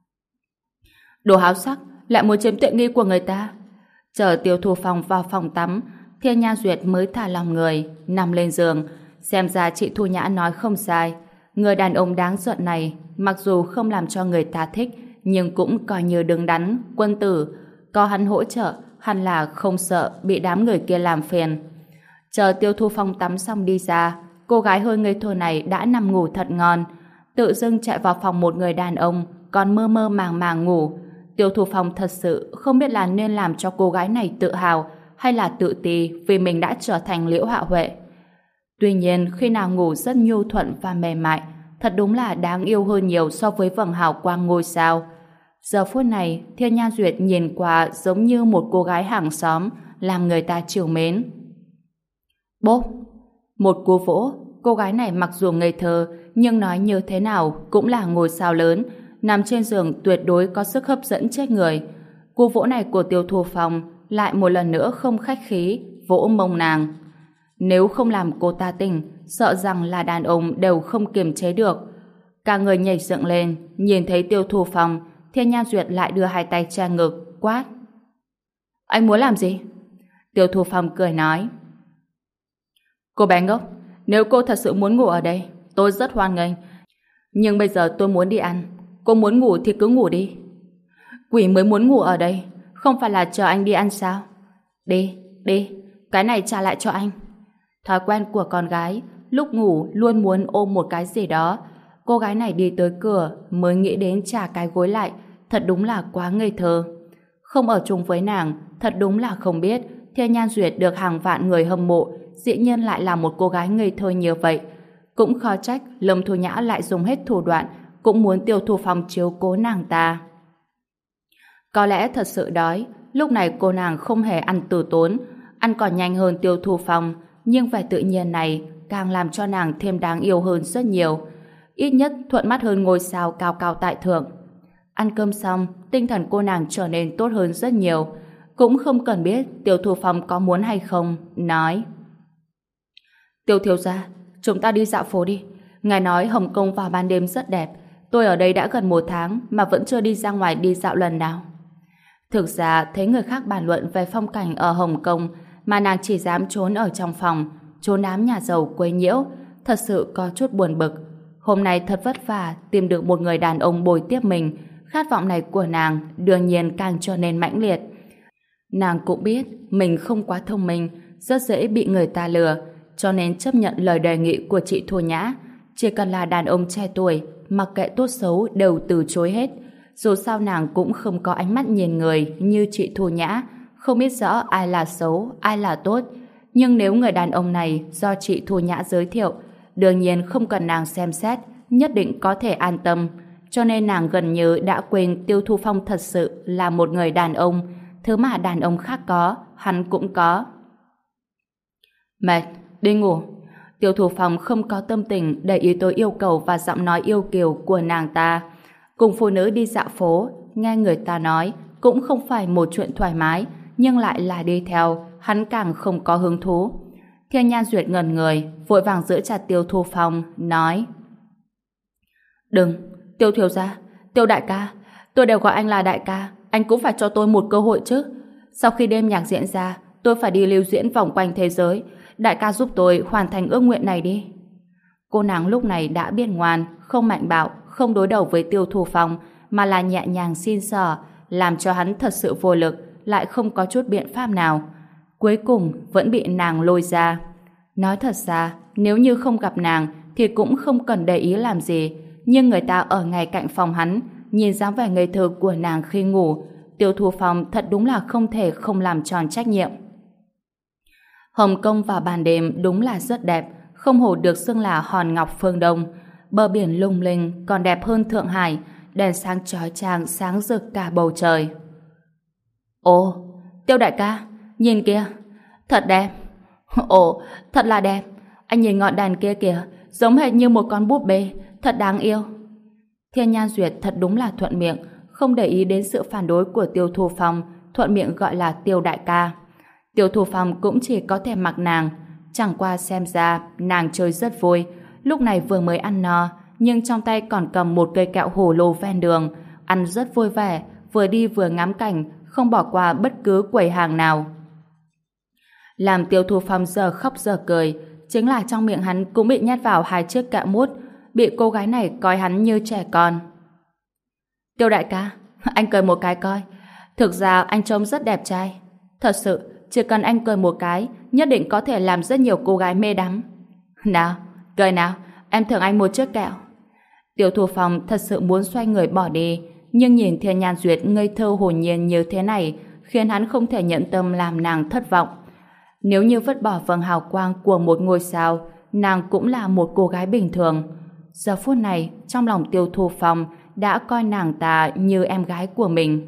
S1: Đồ háo sắc, lại muốn chiếm tiện nghi của người ta. Chờ Tiêu Thu Phong vào phòng tắm, Thiên Nhan Duyệt mới thả lòng người, nằm lên giường. Xem ra chị Thu Nhã nói không sai. Người đàn ông đáng giận này, mặc dù không làm cho người ta thích, nhưng cũng coi như đứng đắn, quân tử. Có hắn hỗ trợ, hẳn là không sợ bị đám người kia làm phiền. Chờ Tiêu Thu Phong tắm xong đi ra, cô gái hơi ngây thơ này đã nằm ngủ thật ngon. Tự dưng chạy vào phòng một người đàn ông, còn mơ mơ màng màng ngủ. Tiêu Thu Phong thật sự không biết là nên làm cho cô gái này tự hào hay là tự ti vì mình đã trở thành Liễu Hạ Huệ. Tuy nhiên, khi nào ngủ rất nhu thuận và mềm mại, thật đúng là đáng yêu hơn nhiều so với vầng hào quang ngôi sao. Giờ phút này, Thiên Nhan Duyệt nhìn qua giống như một cô gái hàng xóm, làm người ta trìu mến. Bốp! Một cú vỗ, cô gái này mặc dù ngây thơ, nhưng nói như thế nào cũng là ngôi sao lớn, nằm trên giường tuyệt đối có sức hấp dẫn chết người. Cú vỗ này của Tiêu Thu Phong lại một lần nữa không khách khí, vỗ mông nàng. Nếu không làm cô ta tỉnh, sợ rằng là đàn ông đều không kiềm chế được. Cả người nhảy dựng lên, nhìn thấy Tiêu Thu Phong, Thiên Nhan Duyệt lại đưa hai tay che ngực, quát. Anh muốn làm gì? Tiêu Thu Phong cười nói. Cô bé ngốc, nếu cô thật sự muốn ngủ ở đây, tôi rất hoan nghênh. Nhưng bây giờ tôi muốn đi ăn. Cô muốn ngủ thì cứ ngủ đi. Quỷ mới muốn ngủ ở đây, không phải là chờ anh đi ăn sao? Đi, đi, cái này trả lại cho anh. Thói quen của con gái, lúc ngủ luôn muốn ôm một cái gì đó. Cô gái này đi tới cửa mới nghĩ đến trả cái gối lại, thật đúng là quá ngây thơ. Không ở chung với nàng, thật đúng là không biết Thiên Nhan Duyệt được hàng vạn người hâm mộ, dĩ nhiên lại là một cô gái ngây thơ như vậy. Cũng khó trách Lâm Thu Nhã lại dùng hết thủ đoạn, cũng muốn Tiêu Thu Phong chiếu cố nàng ta. Có lẽ thật sự đói, lúc này cô nàng không hề ăn từ tốn, ăn còn nhanh hơn Tiêu Thu Phong, nhưng vẻ tự nhiên này càng làm cho nàng thêm đáng yêu hơn rất nhiều. Ít nhất thuận mắt hơn ngôi sao cao cao tại thượng. Ăn cơm xong, tinh thần cô nàng trở nên tốt hơn rất nhiều. Cũng không cần biết Tiêu Thu Phong có muốn hay không, nói. Tiêu thiếu gia, chúng ta đi dạo phố đi. Ngài nói Hồng Kông vào ban đêm rất đẹp. Tôi ở đây đã gần 1 tháng mà vẫn chưa đi ra ngoài đi dạo lần nào. Thực ra, thấy người khác bàn luận về phong cảnh ở Hồng Kông mà nàng chỉ dám trốn ở trong phòng, trốn đám nhà giàu quấy nhiễu, thật sự có chút buồn bực. Hôm nay thật vất vả tìm được một người đàn ông bồi tiếp mình, khát vọng này của nàng đương nhiên càng trở nên mãnh liệt. Nàng cũng biết mình không quá thông minh, rất dễ bị người ta lừa, cho nên chấp nhận lời đề nghị của chị Thu Nhã. Chỉ cần là đàn ông trẻ tuổi, mặc kệ tốt xấu đều từ chối hết. Dù sao nàng cũng không có ánh mắt nhìn người như chị Thu Nhã, không biết rõ ai là xấu, ai là tốt. Nhưng nếu người đàn ông này do chị Thu Nhã giới thiệu, đương nhiên không cần nàng xem xét, nhất định có thể an tâm. cho nên nàng gần như đã quên Tiêu Thu Phong thật sự là một người đàn ông, thứ mà đàn ông khác có, hắn cũng có. Mệt, đi ngủ. Tiêu Thu Phong không có tâm tình để ý tới yêu cầu và giọng nói yêu kiều của nàng ta. Cùng phụ nữ đi dạo phố, nghe người ta nói cũng không phải một chuyện thoải mái, nhưng lại là đi theo, hắn càng không có hứng thú. Thiên Nhan Duyệt ngẩn người, vội vàng giữ chặt Tiêu Thu Phong, nói: Đừng, Tiêu thiếu gia, Tiêu đại ca, tôi đều gọi anh là đại ca, anh cũng phải cho tôi một cơ hội chứ. Sau khi đêm nhạc diễn ra, tôi phải đi lưu diễn vòng quanh thế giới, đại ca giúp tôi hoàn thành ước nguyện này đi. Cô nàng lúc này đã biết ngoan, không mạnh bạo, không đối đầu với Tiêu Thu Phong, mà là nhẹ nhàng xin xỏ, làm cho hắn thật sự vô lực, lại không có chút biện pháp nào. Cuối cùng vẫn bị nàng lôi ra. Nói thật ra, nếu như không gặp nàng thì cũng không cần để ý làm gì, nhưng người ta ở ngay cạnh phòng hắn, nhìn dáng vẻ ngây thơ của nàng khi ngủ, Tiêu Thu Phong thật đúng là không thể không làm tròn trách nhiệm. Hồng Kông vào ban đêm đúng là rất đẹp, không hổ được xưng là hòn ngọc phương Đông. Bờ biển lung linh còn đẹp hơn Thượng Hải, đèn sáng chói chang sáng rực cả bầu trời. Ồ, Tiêu đại ca, nhìn kìa, thật đẹp. Ồ, thật là đẹp. Anh nhìn ngọn đèn kia kìa, giống hệt như một con búp bê, thật đáng yêu. Thiên Nhan Duyệt thật đúng là thuận miệng, không để ý đến sự phản đối của Tiêu Thu Phong, thuận miệng gọi là Tiêu đại ca. Tiêu Thu Phong cũng chỉ có thể mặc nàng, chẳng qua xem ra nàng chơi rất vui. Lúc này vừa mới ăn no, nhưng trong tay còn cầm một cây kẹo hồ lô ven đường, ăn rất vui vẻ, vừa đi vừa ngắm cảnh, không bỏ qua bất cứ quầy hàng nào. Làm Tiêu Thu Phong giờ khóc giờ cười, chính là trong miệng hắn cũng bị nhét vào 2 chiếc kẹo mút, bị cô gái này coi hắn như trẻ con. Tiêu đại ca, anh cười một cái coi. Thực ra anh trông rất đẹp trai. Thật sự, chỉ cần anh cười một cái, nhất định có thể làm rất nhiều cô gái mê đắm. Nào, cười nào, em thưởng anh một chiếc kẹo. Tiêu Thu Phong thật sự muốn xoay người bỏ đi, nhưng nhìn Thiên Nhan Duyệt ngây thơ hồn nhiên như thế này, khiến hắn không thể nhận tâm làm nàng thất vọng. Nếu như vứt bỏ vầng hào quang của một ngôi sao, nàng cũng là một cô gái bình thường. Giờ phút này, trong lòng Tiêu Thu Phong đã coi nàng ta như em gái của mình.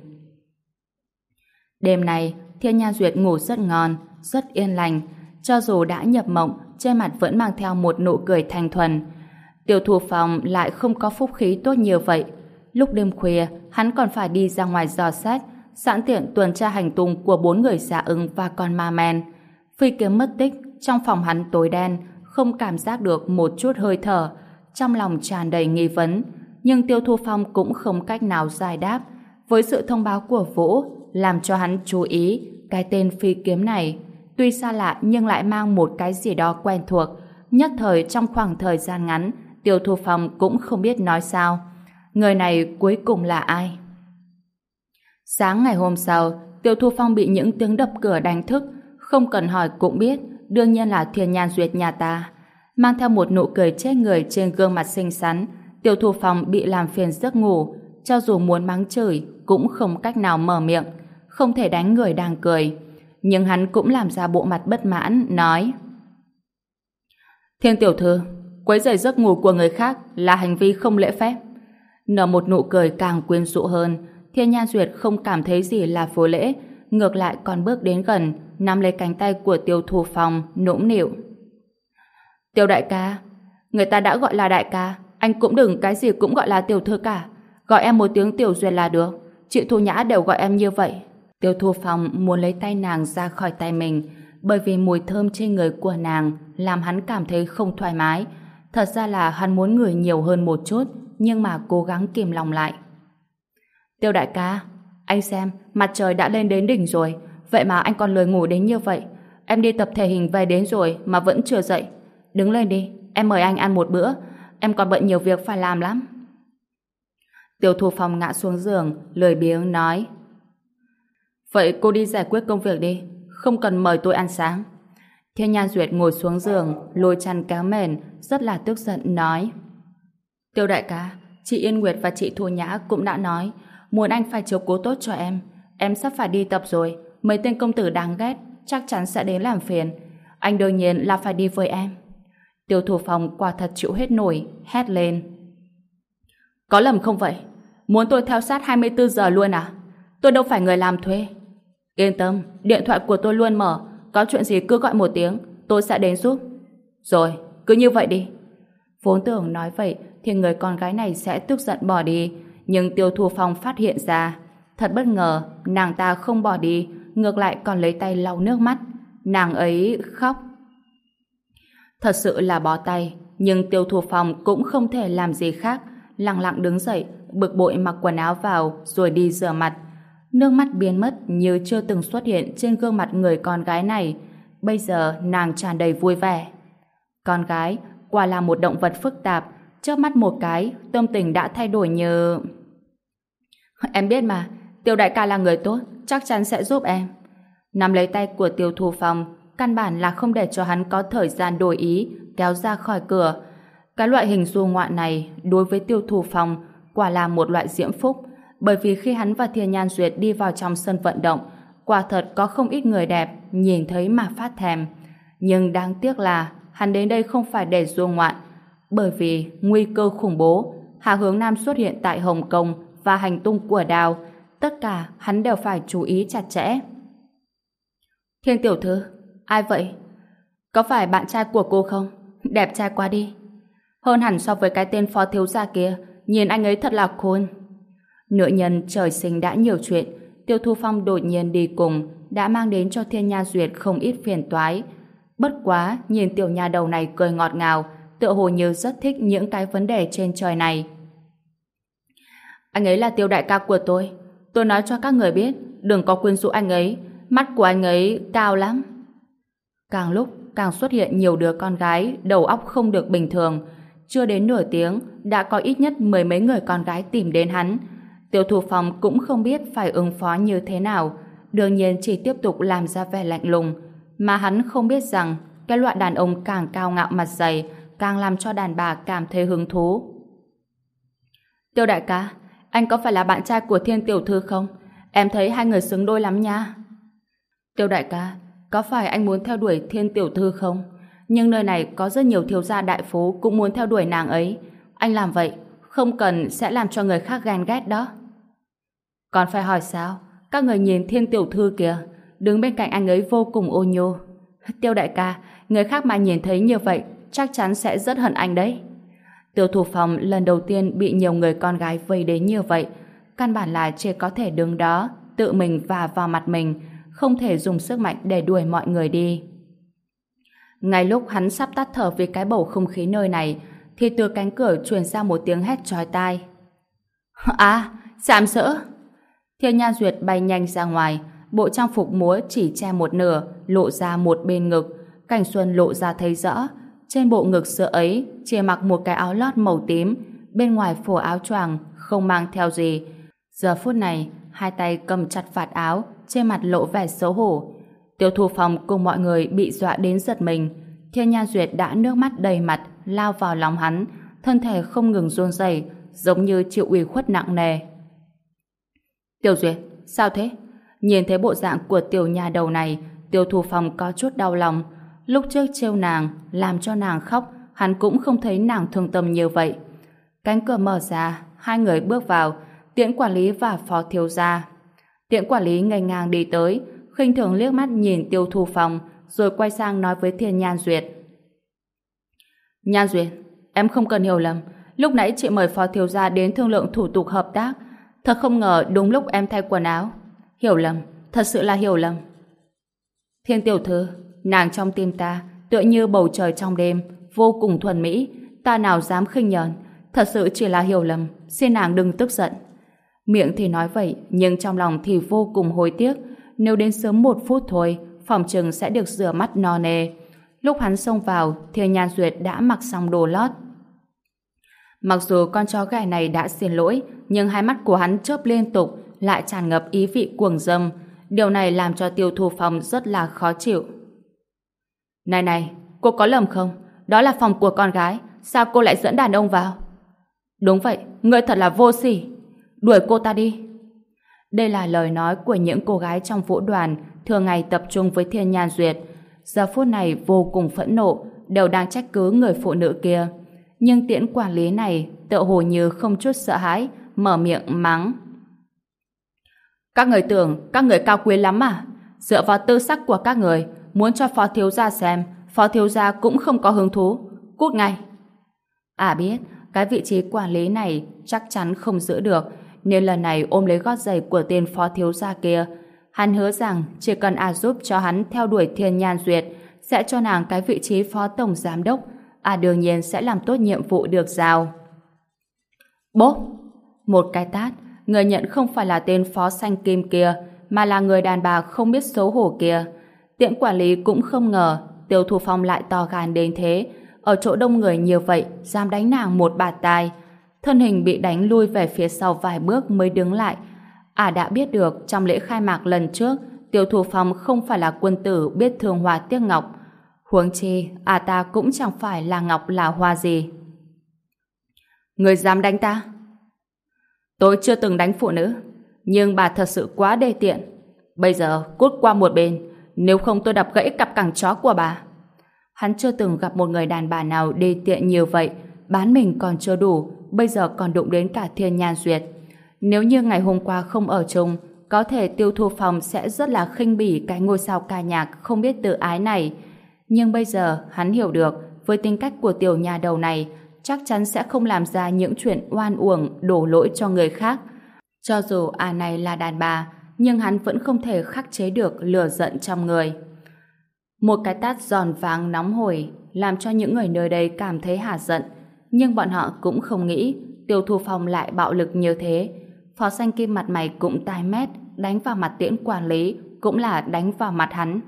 S1: Đêm này, Thiên Nhan Duyệt ngủ rất ngon, rất yên lành. Cho dù đã nhập mộng, trên mặt vẫn mang theo một nụ cười thanh thuần. Tiêu Thu Phong lại không có phúc khí tốt như vậy. Lúc đêm khuya, hắn còn phải đi ra ngoài dò xét, sẵn tiện tuần tra hành tung của 4 người dạ ứng và con ma men. Phi kiếm mất tích, trong phòng hắn tối đen, không cảm giác được một chút hơi thở, trong lòng tràn đầy nghi vấn, nhưng Tiêu Thu Phong cũng không cách nào giải đáp. Với sự thông báo của Vũ, làm cho hắn chú ý cái tên phi kiếm này, tuy xa lạ nhưng lại mang một cái gì đó quen thuộc. Nhất thời trong khoảng thời gian ngắn, Tiêu Thu Phong cũng không biết nói sao. Người này cuối cùng là ai? Sáng ngày hôm sau, Tiêu Thu Phong bị những tiếng đập cửa đánh thức, không cần hỏi cũng biết, đương nhiên là Thiên Nhan Duyệt nhà ta. Mang theo một nụ cười chết người trên gương mặt xinh xắn, Tiêu Thu Phong bị làm phiền giấc ngủ, cho dù muốn mắng chửi cũng không cách nào mở miệng, không thể đánh người đang cười. Nhưng hắn cũng làm ra bộ mặt bất mãn, nói: Thiên tiểu thư, quấy rầy giấc ngủ của người khác là hành vi không lễ phép. Nở một nụ cười càng quyến rũ hơn, Thiên Nhan Duyệt không cảm thấy gì là vô lễ, ngược lại còn bước đến gần, nắm lấy cánh tay của Tiêu Thu Phong, nũng nịu: Tiêu đại ca, người ta đã gọi là đại ca, anh cũng đừng cái gì cũng gọi là tiểu thư cả, gọi em một tiếng Tiểu Duyệt là được, chị Thu Nhã đều gọi em như vậy. Tiêu Thu Phong muốn lấy tay nàng ra khỏi tay mình, bởi vì mùi thơm trên người của nàng làm hắn cảm thấy không thoải mái. Thật ra là hắn muốn ngửi nhiều hơn một chút, nhưng mà cố gắng kìm lòng lại. Tiêu đại ca, anh xem, mặt trời đã lên đến đỉnh rồi, vậy mà anh còn lười ngủ đến như vậy. Em đi tập thể hình về đến rồi mà vẫn chưa dậy. Đứng lên đi, em mời anh ăn một bữa, em còn bận nhiều việc phải làm lắm. Tiêu Thu Phong ngã xuống giường, lười biếng nói: Vậy cô đi giải quyết công việc đi, không cần mời tôi ăn sáng. Thiên Nhan Duyệt ngồi xuống giường, lôi chăn kéo mền, rất là tức giận nói: Tiêu đại ca, chị Yên Nguyệt và chị Thu Nhã cũng đã nói muốn anh phải chiếu cố tốt cho em sắp phải đi tập rồi, mấy tên công tử đáng ghét chắc chắn sẽ đến làm phiền, anh đương nhiên là phải đi với em. Tiêu Thu Phong quả thật chịu hết nổi, hét lên: Có lầm không vậy? Muốn tôi theo sát 24 giờ luôn à? Tôi đâu phải người làm thuê. Yên tâm, điện thoại của tôi luôn mở. Có chuyện gì cứ gọi một tiếng, tôi sẽ đến giúp. Rồi, cứ như vậy đi. Vốn tưởng nói vậy thì người con gái này sẽ tức giận bỏ đi. Nhưng Tiêu Thu Phong phát hiện ra. Thật bất ngờ, nàng ta không bỏ đi, ngược lại còn lấy tay lau nước mắt. Nàng ấy khóc. Thật sự là bó tay, nhưng Tiêu Thu Phong cũng không thể làm gì khác. Lặng lặng đứng dậy, bực bội mặc quần áo vào rồi đi rửa mặt. Nước mắt biến mất như chưa từng xuất hiện trên gương mặt người con gái này. Bây giờ nàng tràn đầy vui vẻ. Con gái quả là một động vật phức tạp, chớp mắt một cái, tâm tình đã thay đổi như... Em biết mà, Tiêu đại ca là người tốt, chắc chắn sẽ giúp em. Nắm lấy tay của Tiêu Thu Phong, căn bản là không để cho hắn có thời gian đổi ý, kéo ra khỏi cửa. Cái loại hình du ngoạn này đối với Tiêu Thu Phong quả là một loại diễm phúc, bởi vì khi hắn và Thiên Nhan Duyệt đi vào trong sân vận động, quả thật có không ít người đẹp nhìn thấy mà phát thèm. Nhưng đáng tiếc là hắn đến đây không phải để du ngoạn, bởi vì nguy cơ khủng bố, Hạ Hướng Nam xuất hiện tại Hồng Kông và hành tung của Đào, tất cả hắn đều phải chú ý chặt chẽ. Thiên tiểu thư, ai vậy? Có phải bạn trai của cô không? Đẹp trai quá đi. Hơn hẳn so với cái tên phó thiếu gia kia, nhìn anh ấy thật là khôn. Nữ nhân trời sinh đã nhiều chuyện, Tiêu Thu Phong đột nhiên đi cùng đã mang đến cho Thiên Nha Duyệt không ít phiền toái. Bất quá, nhìn tiểu nha đầu này cười ngọt ngào, tựa hồ như rất thích những cái vấn đề trên trời này. Anh ấy là Tiêu đại ca của tôi nói cho các người biết, đừng có quyến rũ anh ấy, mắt của anh ấy cao lắm. Càng lúc càng xuất hiện nhiều đứa con gái đầu óc không được bình thường. Chưa đến nửa tiếng đã có ít nhất 10 mấy người con gái tìm đến hắn. Tiêu Thu Phong cũng không biết phải ứng phó như thế nào, đương nhiên chỉ tiếp tục làm ra vẻ lạnh lùng. Mà hắn không biết rằng cái loại đàn ông càng cao ngạo mặt dày càng làm cho đàn bà cảm thấy hứng thú. Tiêu đại ca, anh có phải là bạn trai của Thiên tiểu thư không? Em thấy hai người xứng đôi lắm nha. Tiêu đại ca, có phải anh muốn theo đuổi Thiên tiểu thư không? Nhưng nơi này có rất nhiều thiếu gia đại phú cũng muốn theo đuổi nàng ấy. Anh làm vậy không cần sẽ làm cho người khác ghen ghét đó. Còn phải hỏi sao? Các người nhìn Thiên tiểu thư kìa, đứng bên cạnh anh ấy vô cùng ôn nhu. Tiêu đại ca, người khác mà nhìn thấy như vậy chắc chắn sẽ rất hận anh đấy. Tiêu Thu Phong lần đầu tiên bị nhiều người con gái vây đến như vậy, căn bản là chỉ có thể đứng đó tự mình vả vào mặt mình, không thể dùng sức mạnh để đuổi mọi người đi. Ngay lúc hắn sắp tắt thở vì cái bầu không khí nơi này, thì từ cánh cửa truyền ra một tiếng hét chói tai. À, sàm sỡ! Thiên Nha Duyệt bay nhanh ra ngoài, bộ trang phục múa chỉ che một nửa, lộ ra một bên ngực. Cảnh Xuân lộ ra thấy rõ, trên bộ ngực sữa ấy chỉ mặc một cái áo lót màu tím, bên ngoài phủ áo choàng, không mang theo gì. Giờ phút này, hai tay cầm chặt vạt áo, trên mặt lộ vẻ xấu hổ. Tiêu Thu Phong cùng mọi người bị dọa đến giật mình. Thiên Nha Duyệt đã nước mắt đầy mặt, lao vào lòng hắn, thân thể không ngừng run rẩy, giống như chịu ủy khuất nặng nề. Tiêu Duyệt, sao thế? Nhìn thấy bộ dạng của tiểu nha đầu này, Tiêu Thu Phong có chút đau lòng. Lúc trước trêu nàng, làm cho nàng khóc, hắn cũng không thấy nàng thương tâm như vậy. Cánh cửa mở ra, hai người bước vào, Tiễn quản lý và phó thiếu gia. Tiễn quản lý ngây ngang đi tới, khinh thường liếc mắt nhìn Tiêu Thu Phong, rồi quay sang nói với Thiên Nhan Duyệt. Nhan Duyệt, em không cần hiểu lầm, lúc nãy chị mời phó thiếu gia đến thương lượng thủ tục hợp tác, thật không ngờ đúng lúc em thay quần áo. Hiểu lầm, thật sự là hiểu lầm. Thiên tiểu thư, nàng trong tim ta tựa như bầu trời trong đêm, vô cùng thuần mỹ, ta nào dám khinh nhờn, thật sự chỉ là hiểu lầm, xin nàng đừng tức giận. Miệng thì nói vậy, nhưng trong lòng thì vô cùng hối tiếc, nếu đến sớm 1 phút thôi, phòng chừng sẽ được rửa mắt no nê. Lúc hắn xông vào, Thiên Nhan Duyệt đã mặc xong đồ lót. Mặc dù con chó ghẻ này đã xin lỗi, nhưng hai mắt của hắn chớp liên tục, lại tràn ngập ý vị cuồng dâm. Điều này làm cho Tiêu Thu Phong rất là khó chịu. Này này, cô có lầm không? Đó là phòng của con gái, sao cô lại dẫn đàn ông vào? Đúng vậy, ngươi thật là vô sỉ. Đuổi cô ta đi. Đây là lời nói của những cô gái trong vũ đoàn thường ngày tập trung với Thiên Nhan Duyệt. Giờ phút này vô cùng phẫn nộ, đều đang trách cứ người phụ nữ kia. nhưng Tiễn quản lý này tựa hồ như không chút sợ hãi, mở miệng mắng. Các người tưởng các người cao quý lắm à? Dựa vào tư sắc của các người, muốn cho phó thiếu gia xem, phó thiếu gia cũng không có hứng thú. Cút ngay! Biết, cái vị trí quản lý này chắc chắn không giữ được, nên lần này ôm lấy gót giày của tên phó thiếu gia kia. Hắn hứa rằng chỉ cần giúp cho hắn theo đuổi Thiên Nhan Duyệt, sẽ cho nàng cái vị trí phó tổng giám đốc. Đương nhiên sẽ làm tốt nhiệm vụ được giao. Bốp! Một cái tát, người nhận không phải là tên phó xanh kim kia, mà là người đàn bà không biết xấu hổ kia. Tiễn quản lý cũng không ngờ Tiêu Thu Phong lại to gan đến thế, ở chỗ đông người như vậy dám đánh nàng một bạt tai. Thân hình bị đánh lui về phía sau vài bước mới đứng lại. Đã biết được trong lễ khai mạc lần trước, Tiêu Thu Phong không phải là quân tử biết thương hoa tiếc ngọc. Huống chi ta cũng chẳng phải là ngọc là hoa gì. Người dám đánh ta? Tôi chưa từng đánh phụ nữ, nhưng bà thật sự quá đê tiện. Bây giờ cút qua một bên, nếu không tôi đập gãy cặp cẳng chó của bà. Hắn chưa từng gặp một người đàn bà nào đê tiện như vậy, bán mình còn chưa đủ, bây giờ còn đụng đến cả Thiên Nhan Duyệt. Nếu như ngày hôm qua không ở chung, có thể Tiêu Thu Phong sẽ rất là khinh bỉ cái ngôi sao ca nhạc không biết tự ái này. Nhưng bây giờ hắn hiểu được, với tính cách của tiểu nhà đầu này, chắc chắn sẽ không làm ra những chuyện oan uổng đổ lỗi cho người khác. Cho dù này là đàn bà, nhưng hắn vẫn không thể khắc chế được lửa giận trong người. Một cái tát giòn váng nóng hổi làm cho những người nơi đây cảm thấy hả giận, nhưng bọn họ cũng không nghĩ Tiêu Thu Phong lại bạo lực như thế. Phó xanh kim mặt mày cũng tái mét, đánh vào mặt Tiễn quản lý cũng là đánh vào mặt hắn.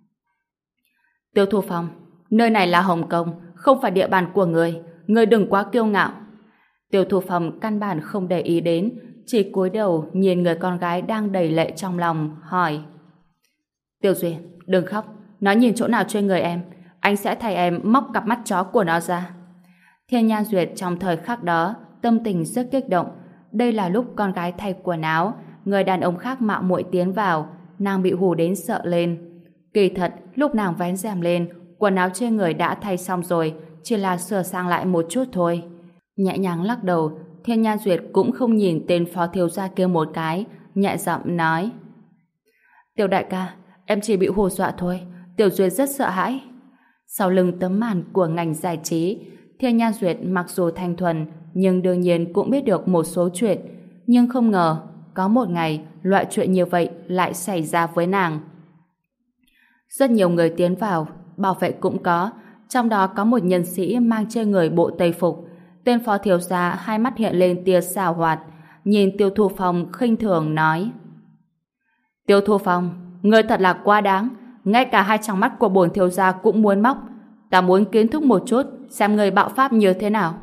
S1: Tiêu Thu Phong, nơi này là Hồng Kông, không phải địa bàn của người đừng quá kiêu ngạo. Tiêu Thu Phong căn bản không để ý đến, chỉ cúi đầu nhìn người con gái đang đầy lệ trong lòng, hỏi. Tiêu Duyên, đừng khóc, nó nhìn chỗ nào trên người em, anh sẽ thay em móc cặp mắt chó của nó ra. Thiên Nhan Duyệt trong thời khắc đó tâm tình rất kích động. Đây là lúc con gái thay quần áo, người đàn ông khác mạo muội tiến vào, nàng bị hù đến sợ lên. Kỳ thật, lúc nàng vén rèm lên, quần áo trên người đã thay xong rồi, chỉ là sửa sang lại một chút thôi. Nhẹ nhàng lắc đầu, Thiên Nhan Duyệt cũng không nhìn tên phó thiếu gia kia một cái, nhẹ giọng nói. Tiểu đại ca, em chỉ bị hù dọa thôi, Tiểu Duyệt rất sợ hãi. Sau lưng tấm màn của ngành giải trí, Thiên Nhan Duyệt mặc dù thanh thuần, nhưng đương nhiên cũng biết được một số chuyện, nhưng không ngờ, có một ngày, loại chuyện như vậy lại xảy ra với nàng. Rất nhiều người tiến vào, bảo vệ cũng có, trong đó có một nhân sĩ mang trên người bộ tây phục. Tên phó thiếu gia hai mắt hiện lên tia xảo hoạt, nhìn Tiêu Thu Phong khinh thường nói. Tiêu Thu Phong, ngươi thật là quá đáng, ngay cả hai tròng mắt của bổn thiếu gia cũng muốn móc. Ta muốn kiến thức một chút, xem ngươi bạo pháp như thế nào.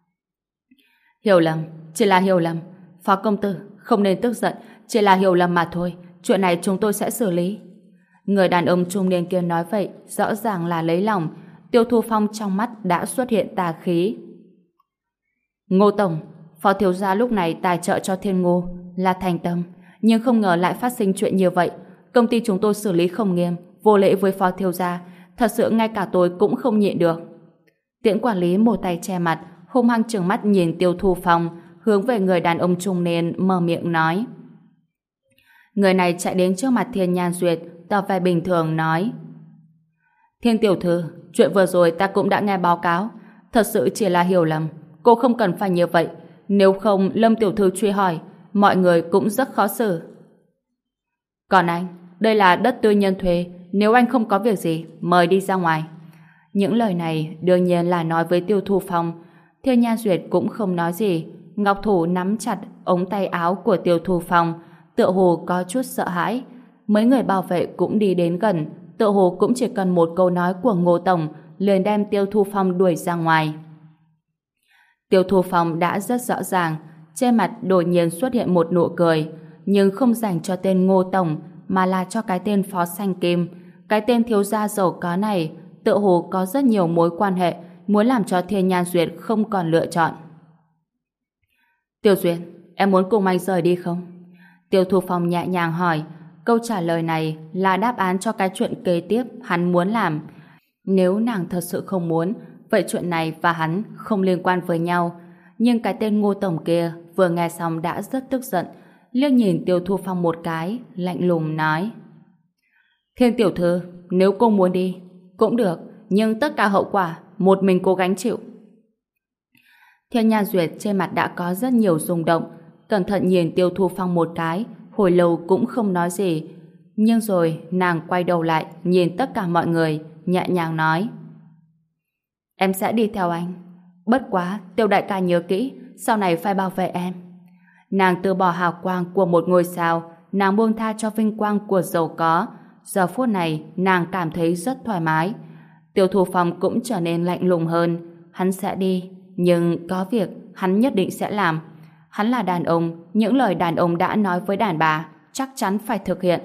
S1: Hiểu lầm, chỉ là hiểu lầm. Phó công tử, không nên tức giận, chỉ là hiểu lầm mà thôi, chuyện này chúng tôi sẽ xử lý. Người đàn ông trung niên kia nói vậy, rõ ràng là lấy lòng. Tiêu Thu Phong trong mắt đã xuất hiện tà khí. Ngô Tổng, phó thiếu gia lúc này tài trợ cho Thiên Ngô là thành tâm, nhưng không ngờ lại phát sinh chuyện như vậy. Công ty chúng tôi xử lý không nghiêm, vô lễ với phó thiếu gia, thật sự ngay cả tôi cũng không nhịn được. Tiễn quản lý một tay che mặt, hung hăng trừng mắt nhìn Tiêu Thu Phong, hướng về người đàn ông trung niên mở miệng nói. Người này chạy đến trước mặt Thiên Nhan Duyệt, tỏ vẻ bình thường nói. Thiên tiểu thư, chuyện vừa rồi ta cũng đã nghe báo cáo, thật sự chỉ là hiểu lầm, cô không cần phải như vậy, nếu không Lâm tiểu thư truy hỏi, mọi người cũng rất khó xử. Còn anh, đây là đất tư nhân thuê, nếu anh không có việc gì, mời đi ra ngoài. Những lời này đương nhiên là nói với Tiêu Thu Phong. Thiên Nhan Duyệt cũng không nói gì, ngọc thủ nắm chặt ống tay áo của Tiêu Thu Phong, tựa hồ có chút sợ hãi. Mấy người bảo vệ cũng đi đến gần, tựa hồ cũng chỉ cần một câu nói của Ngô Tổng liền đem Tiêu Thu Phong đuổi ra ngoài. Tiêu Thu Phong đã rất rõ ràng, trên mặt đột nhiên xuất hiện một nụ cười, nhưng không dành cho tên Ngô Tổng, mà là cho cái tên Phó Xanh Kim. Cái tên thiếu gia giàu có này tựa hồ có rất nhiều mối quan hệ, muốn làm cho Thiên Nhan Duyệt không còn lựa chọn. Tiêu Duyệt, em muốn cùng anh rời đi không? Tiêu Thu Phong nhẹ nhàng hỏi. Câu trả lời này là đáp án cho cái chuyện kế tiếp hắn muốn làm. Nếu nàng thật sự không muốn, vậy chuyện này và hắn không liên quan với nhau. Nhưng cái tên Ngô tổng kia vừa nghe xong đã rất tức giận, liếc nhìn Tiêu Thu Phong một cái, lạnh lùng nói: Thiên tiểu thư, nếu cô muốn đi cũng được, nhưng tất cả hậu quả một mình cô gánh chịu. Thiên Nhan Duyệt trên mặt đã có rất nhiều rung động, cẩn thận nhìn Tiêu Thu Phong một cái, hồi lâu cũng không nói gì. Nhưng rồi nàng quay đầu lại nhìn tất cả mọi người, nhẹ nhàng nói: Em sẽ đi theo anh. Bất quá, Tiêu đại ca nhớ kỹ, sau này phải bảo vệ em. Nàng từ bỏ hào quang của một ngôi sao, nàng buông tha cho vinh quang của giàu có. Giờ phút này, nàng cảm thấy rất thoải mái. Tiêu Thu Phong cũng trở nên lạnh lùng hơn. Hắn sẽ đi, nhưng có việc hắn nhất định sẽ làm. Hắn là đàn ông, những lời đàn ông đã nói với đàn bà chắc chắn phải thực hiện.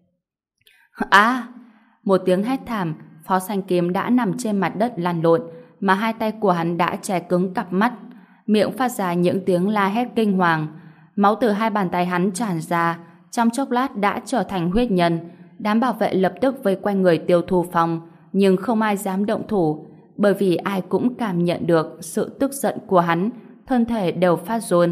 S1: À! Một tiếng hét thảm, Phó Sanh Kiếm đã nằm trên mặt đất lăn lộn, mà hai tay của hắn đã che cứng cặp mắt, miệng phát ra những tiếng la hét kinh hoàng. Máu từ hai bàn tay hắn tràn ra, trong chốc lát đã trở thành huyết nhân. Đám bảo vệ lập tức vây quanh người Tiêu Thu Phong, nhưng không ai dám động thủ, bởi vì ai cũng cảm nhận được sự tức giận của hắn, thân thể đều phát run.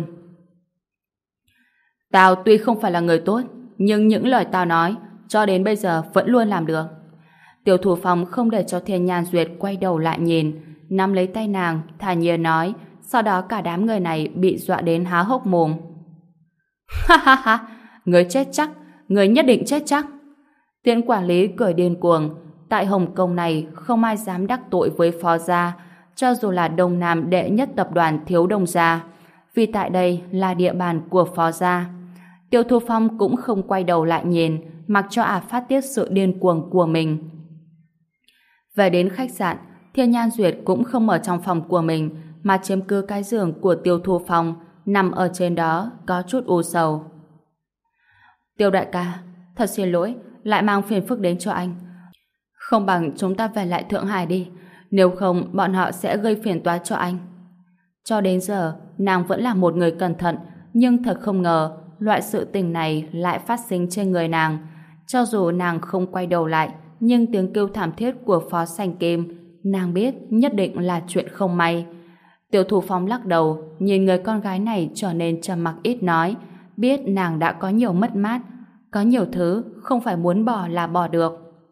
S1: Tao tuy không phải là người tốt, nhưng những lời tao nói cho đến bây giờ vẫn luôn làm được. Tiêu Thu Phong không để cho Thiên Nhan Duyệt quay đầu lại nhìn, nắm lấy tay nàng, thản nhiên nói, sau đó cả đám người này bị dọa đến há hốc mồm. Ha ha ha, người chết chắc, người nhất định chết chắc. Tiễn quản lý cười điên cuồng, tại Hồng Kông này không ai dám đắc tội với Phó gia, cho dù là Đông Nam đệ nhất tập đoàn Thiếu Đông gia, vì tại đây là địa bàn của Phó gia. Tiêu Thu Phong cũng không quay đầu lại nhìn, mặc cho ả phát tiết sự điên cuồng của mình. Về đến khách sạn, Thiên Nhan Duyệt cũng không ở trong phòng của mình, mà chiếm cứ cái giường của Tiêu Thu Phong, nằm ở trên đó có chút u sầu. Tiêu đại ca, thật xin lỗi, lại mang phiền phức đến cho anh. Không bằng chúng ta về lại Thượng Hải đi, nếu không bọn họ sẽ gây phiền toái cho anh. Cho đến giờ, nàng vẫn là một người cẩn thận, nhưng thật không ngờ loại sự tình này lại phát sinh trên người nàng. Cho dù nàng không quay đầu lại, nhưng tiếng kêu thảm thiết của Phó Sanh Kim, nàng biết nhất định là chuyện không may. Tiêu Thu Phong lắc đầu, nhìn người con gái này trở nên trầm mặc ít nói, biết nàng đã có nhiều mất mát, có nhiều thứ không phải muốn bỏ là bỏ được.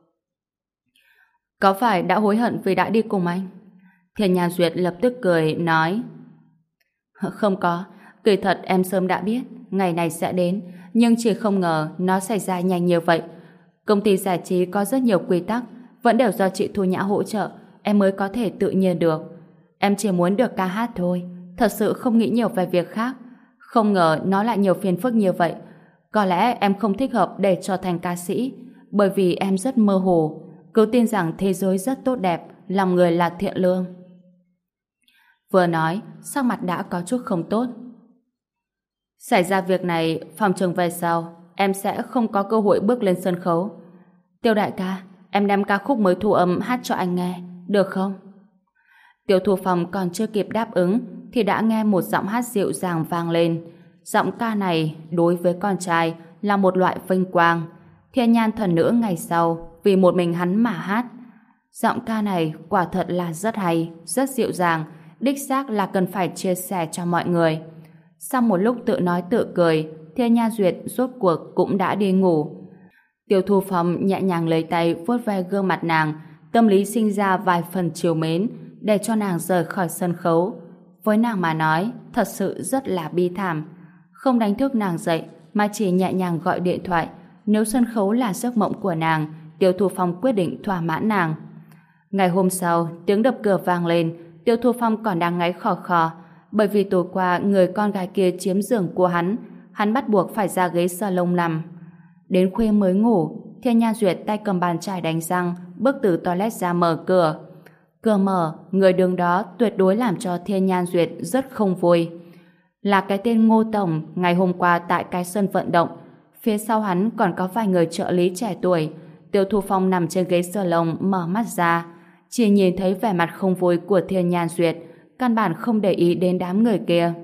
S1: Có phải đã hối hận vì đã đi cùng anh? Thiên Nhan Duyệt lập tức cười, nói: Không có, kỳ thật em sớm đã biết ngày này sẽ đến, nhưng chỉ không ngờ nó xảy ra nhanh như vậy. Công ty giải trí có rất nhiều quy tắc, vẫn đều do chị Thu Nhã hỗ trợ, em mới có thể tự nhiên được. Em chỉ muốn được ca hát thôi, thật sự không nghĩ nhiều về việc khác. Không ngờ nó lại nhiều phiền phức như vậy. Có lẽ em không thích hợp để trở thành ca sĩ, bởi vì em rất mơ hồ, cứ tin rằng thế giới rất tốt đẹp, lòng người là thiện lương. Vừa nói, sắc mặt đã có chút không tốt. Xảy ra việc này, phòng trường về sau, em sẽ không có cơ hội bước lên sân khấu. Tiêu đại ca, em đem ca khúc mới thu âm hát cho anh nghe, được không? Tiêu Thu Phong còn chưa kịp đáp ứng thì đã nghe một giọng hát dịu dàng vang lên. Giọng ca này đối với con trai là một loại vinh quang. Thiên Nhan thần nữ ngày sau vì một mình hắn mà hát. Giọng ca này quả thật là rất hay, rất dịu dàng, đích xác là cần phải chia sẻ cho mọi người. Sau một lúc tự nói tự cười, Thiên Nhan Duyệt rốt cuộc cũng đã đi ngủ. Tiêu Thu Phong nhẹ nhàng lấy tay vuốt ve gương mặt nàng, tâm lý sinh ra vài phần trìu mến, để cho nàng rời khỏi sân khấu. Với nàng mà nói, thật sự rất là bi thảm. Không đánh thức nàng dậy, mà chỉ nhẹ nhàng gọi điện thoại. Nếu sân khấu là giấc mộng của nàng, Tiêu Thu Phong quyết định thỏa mãn nàng. Ngày hôm sau, tiếng đập cửa vang lên, Tiêu Thu Phong còn đang ngáy khò khò, bởi vì tối qua người con gái kia chiếm giường của hắn bắt buộc phải ra ghế salon nằm. Đến khuya mới ngủ, Thiên Nhan Duyệt tay cầm bàn chải đánh răng, bước từ toilet ra mở cửa. Cửa mở, người đứng đó tuyệt đối làm cho Thiên Nhan Duyệt rất không vui. Là cái tên Ngô Tổng ngày hôm qua tại cái sân vận động. Phía sau hắn còn có vài người trợ lý trẻ tuổi. Tiêu Thu Phong nằm trên ghế salon mở mắt ra, chỉ nhìn thấy vẻ mặt không vui của Thiên Nhan Duyệt, căn bản không để ý đến đám người kia.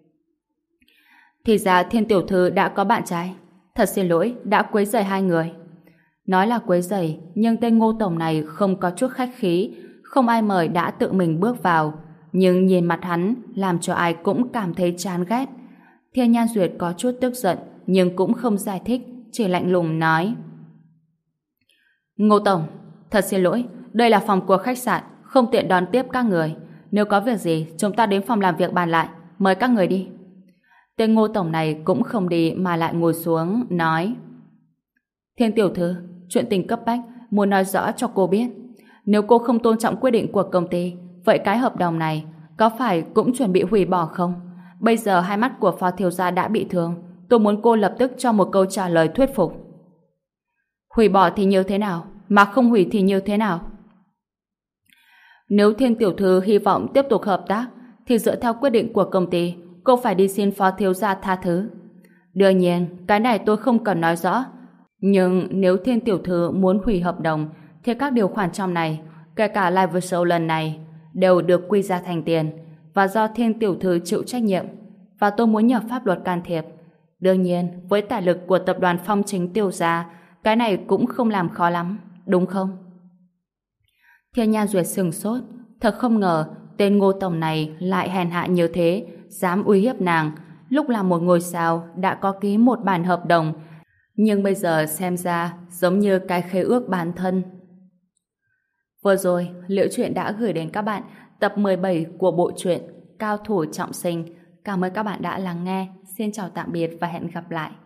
S1: Thì ra Thiên tiểu thư đã có bạn trai. Thật xin lỗi, đã quấy rầy hai người. Nói là quấy rầy, nhưng tên Ngô Tổng này không có chút khách khí, không ai mời đã tự mình bước vào, nhưng nhìn mặt hắn làm cho ai cũng cảm thấy chán ghét. Thiên Nhan Duyệt có chút tức giận nhưng cũng không giải thích, chỉ lạnh lùng nói: Ngô Tổng, thật xin lỗi, đây là phòng của khách sạn, không tiện đón tiếp các người. Nếu có việc gì, chúng ta đến phòng làm việc bàn lại, mời các người đi. Tên Ngô Tổng này cũng không đi mà lại ngồi xuống, nói: Thiên tiểu thư, chuyện tình cấp bách, muốn nói rõ cho cô biết. Nếu cô không tôn trọng quyết định của công ty, vậy cái hợp đồng này có phải cũng chuẩn bị hủy bỏ không? Bây giờ hai mắt của phó thiếu gia đã bị thương, tôi muốn cô lập tức cho một câu trả lời thuyết phục. Hủy bỏ thì như thế nào, mà không hủy thì như thế nào? Nếu Thiên tiểu thư hy vọng tiếp tục hợp tác, thì dựa theo quyết định của công ty, cô phải đi xin phó thiếu gia tha thứ. Đương nhiên, cái này tôi không cần nói rõ. Nhưng nếu Thiên tiểu thư muốn hủy hợp đồng, thì các điều khoản trong này, kể cả live show lần này, đều được quy ra thành tiền, và do Thiên tiểu thư chịu trách nhiệm, và tôi muốn nhờ pháp luật can thiệp. Đương nhiên, với tài lực của tập đoàn Phong Chính Tiêu gia, cái này cũng không làm khó lắm, đúng không? Thiên Nhan Duyệt sừng sốt, thật không ngờ tên Ngô Tổng này lại hèn hạ như thế, dám uy hiếp nàng. Lúc là một ngôi sao đã có ký một bản hợp đồng, nhưng bây giờ xem ra giống như cái khế ước bán thân. Vừa rồi, Liễu Chuyện đã gửi đến các bạn tập 17 của bộ truyện Cao thủ trọng sinh. Cảm ơn các bạn đã lắng nghe. Xin chào tạm biệt và hẹn gặp lại.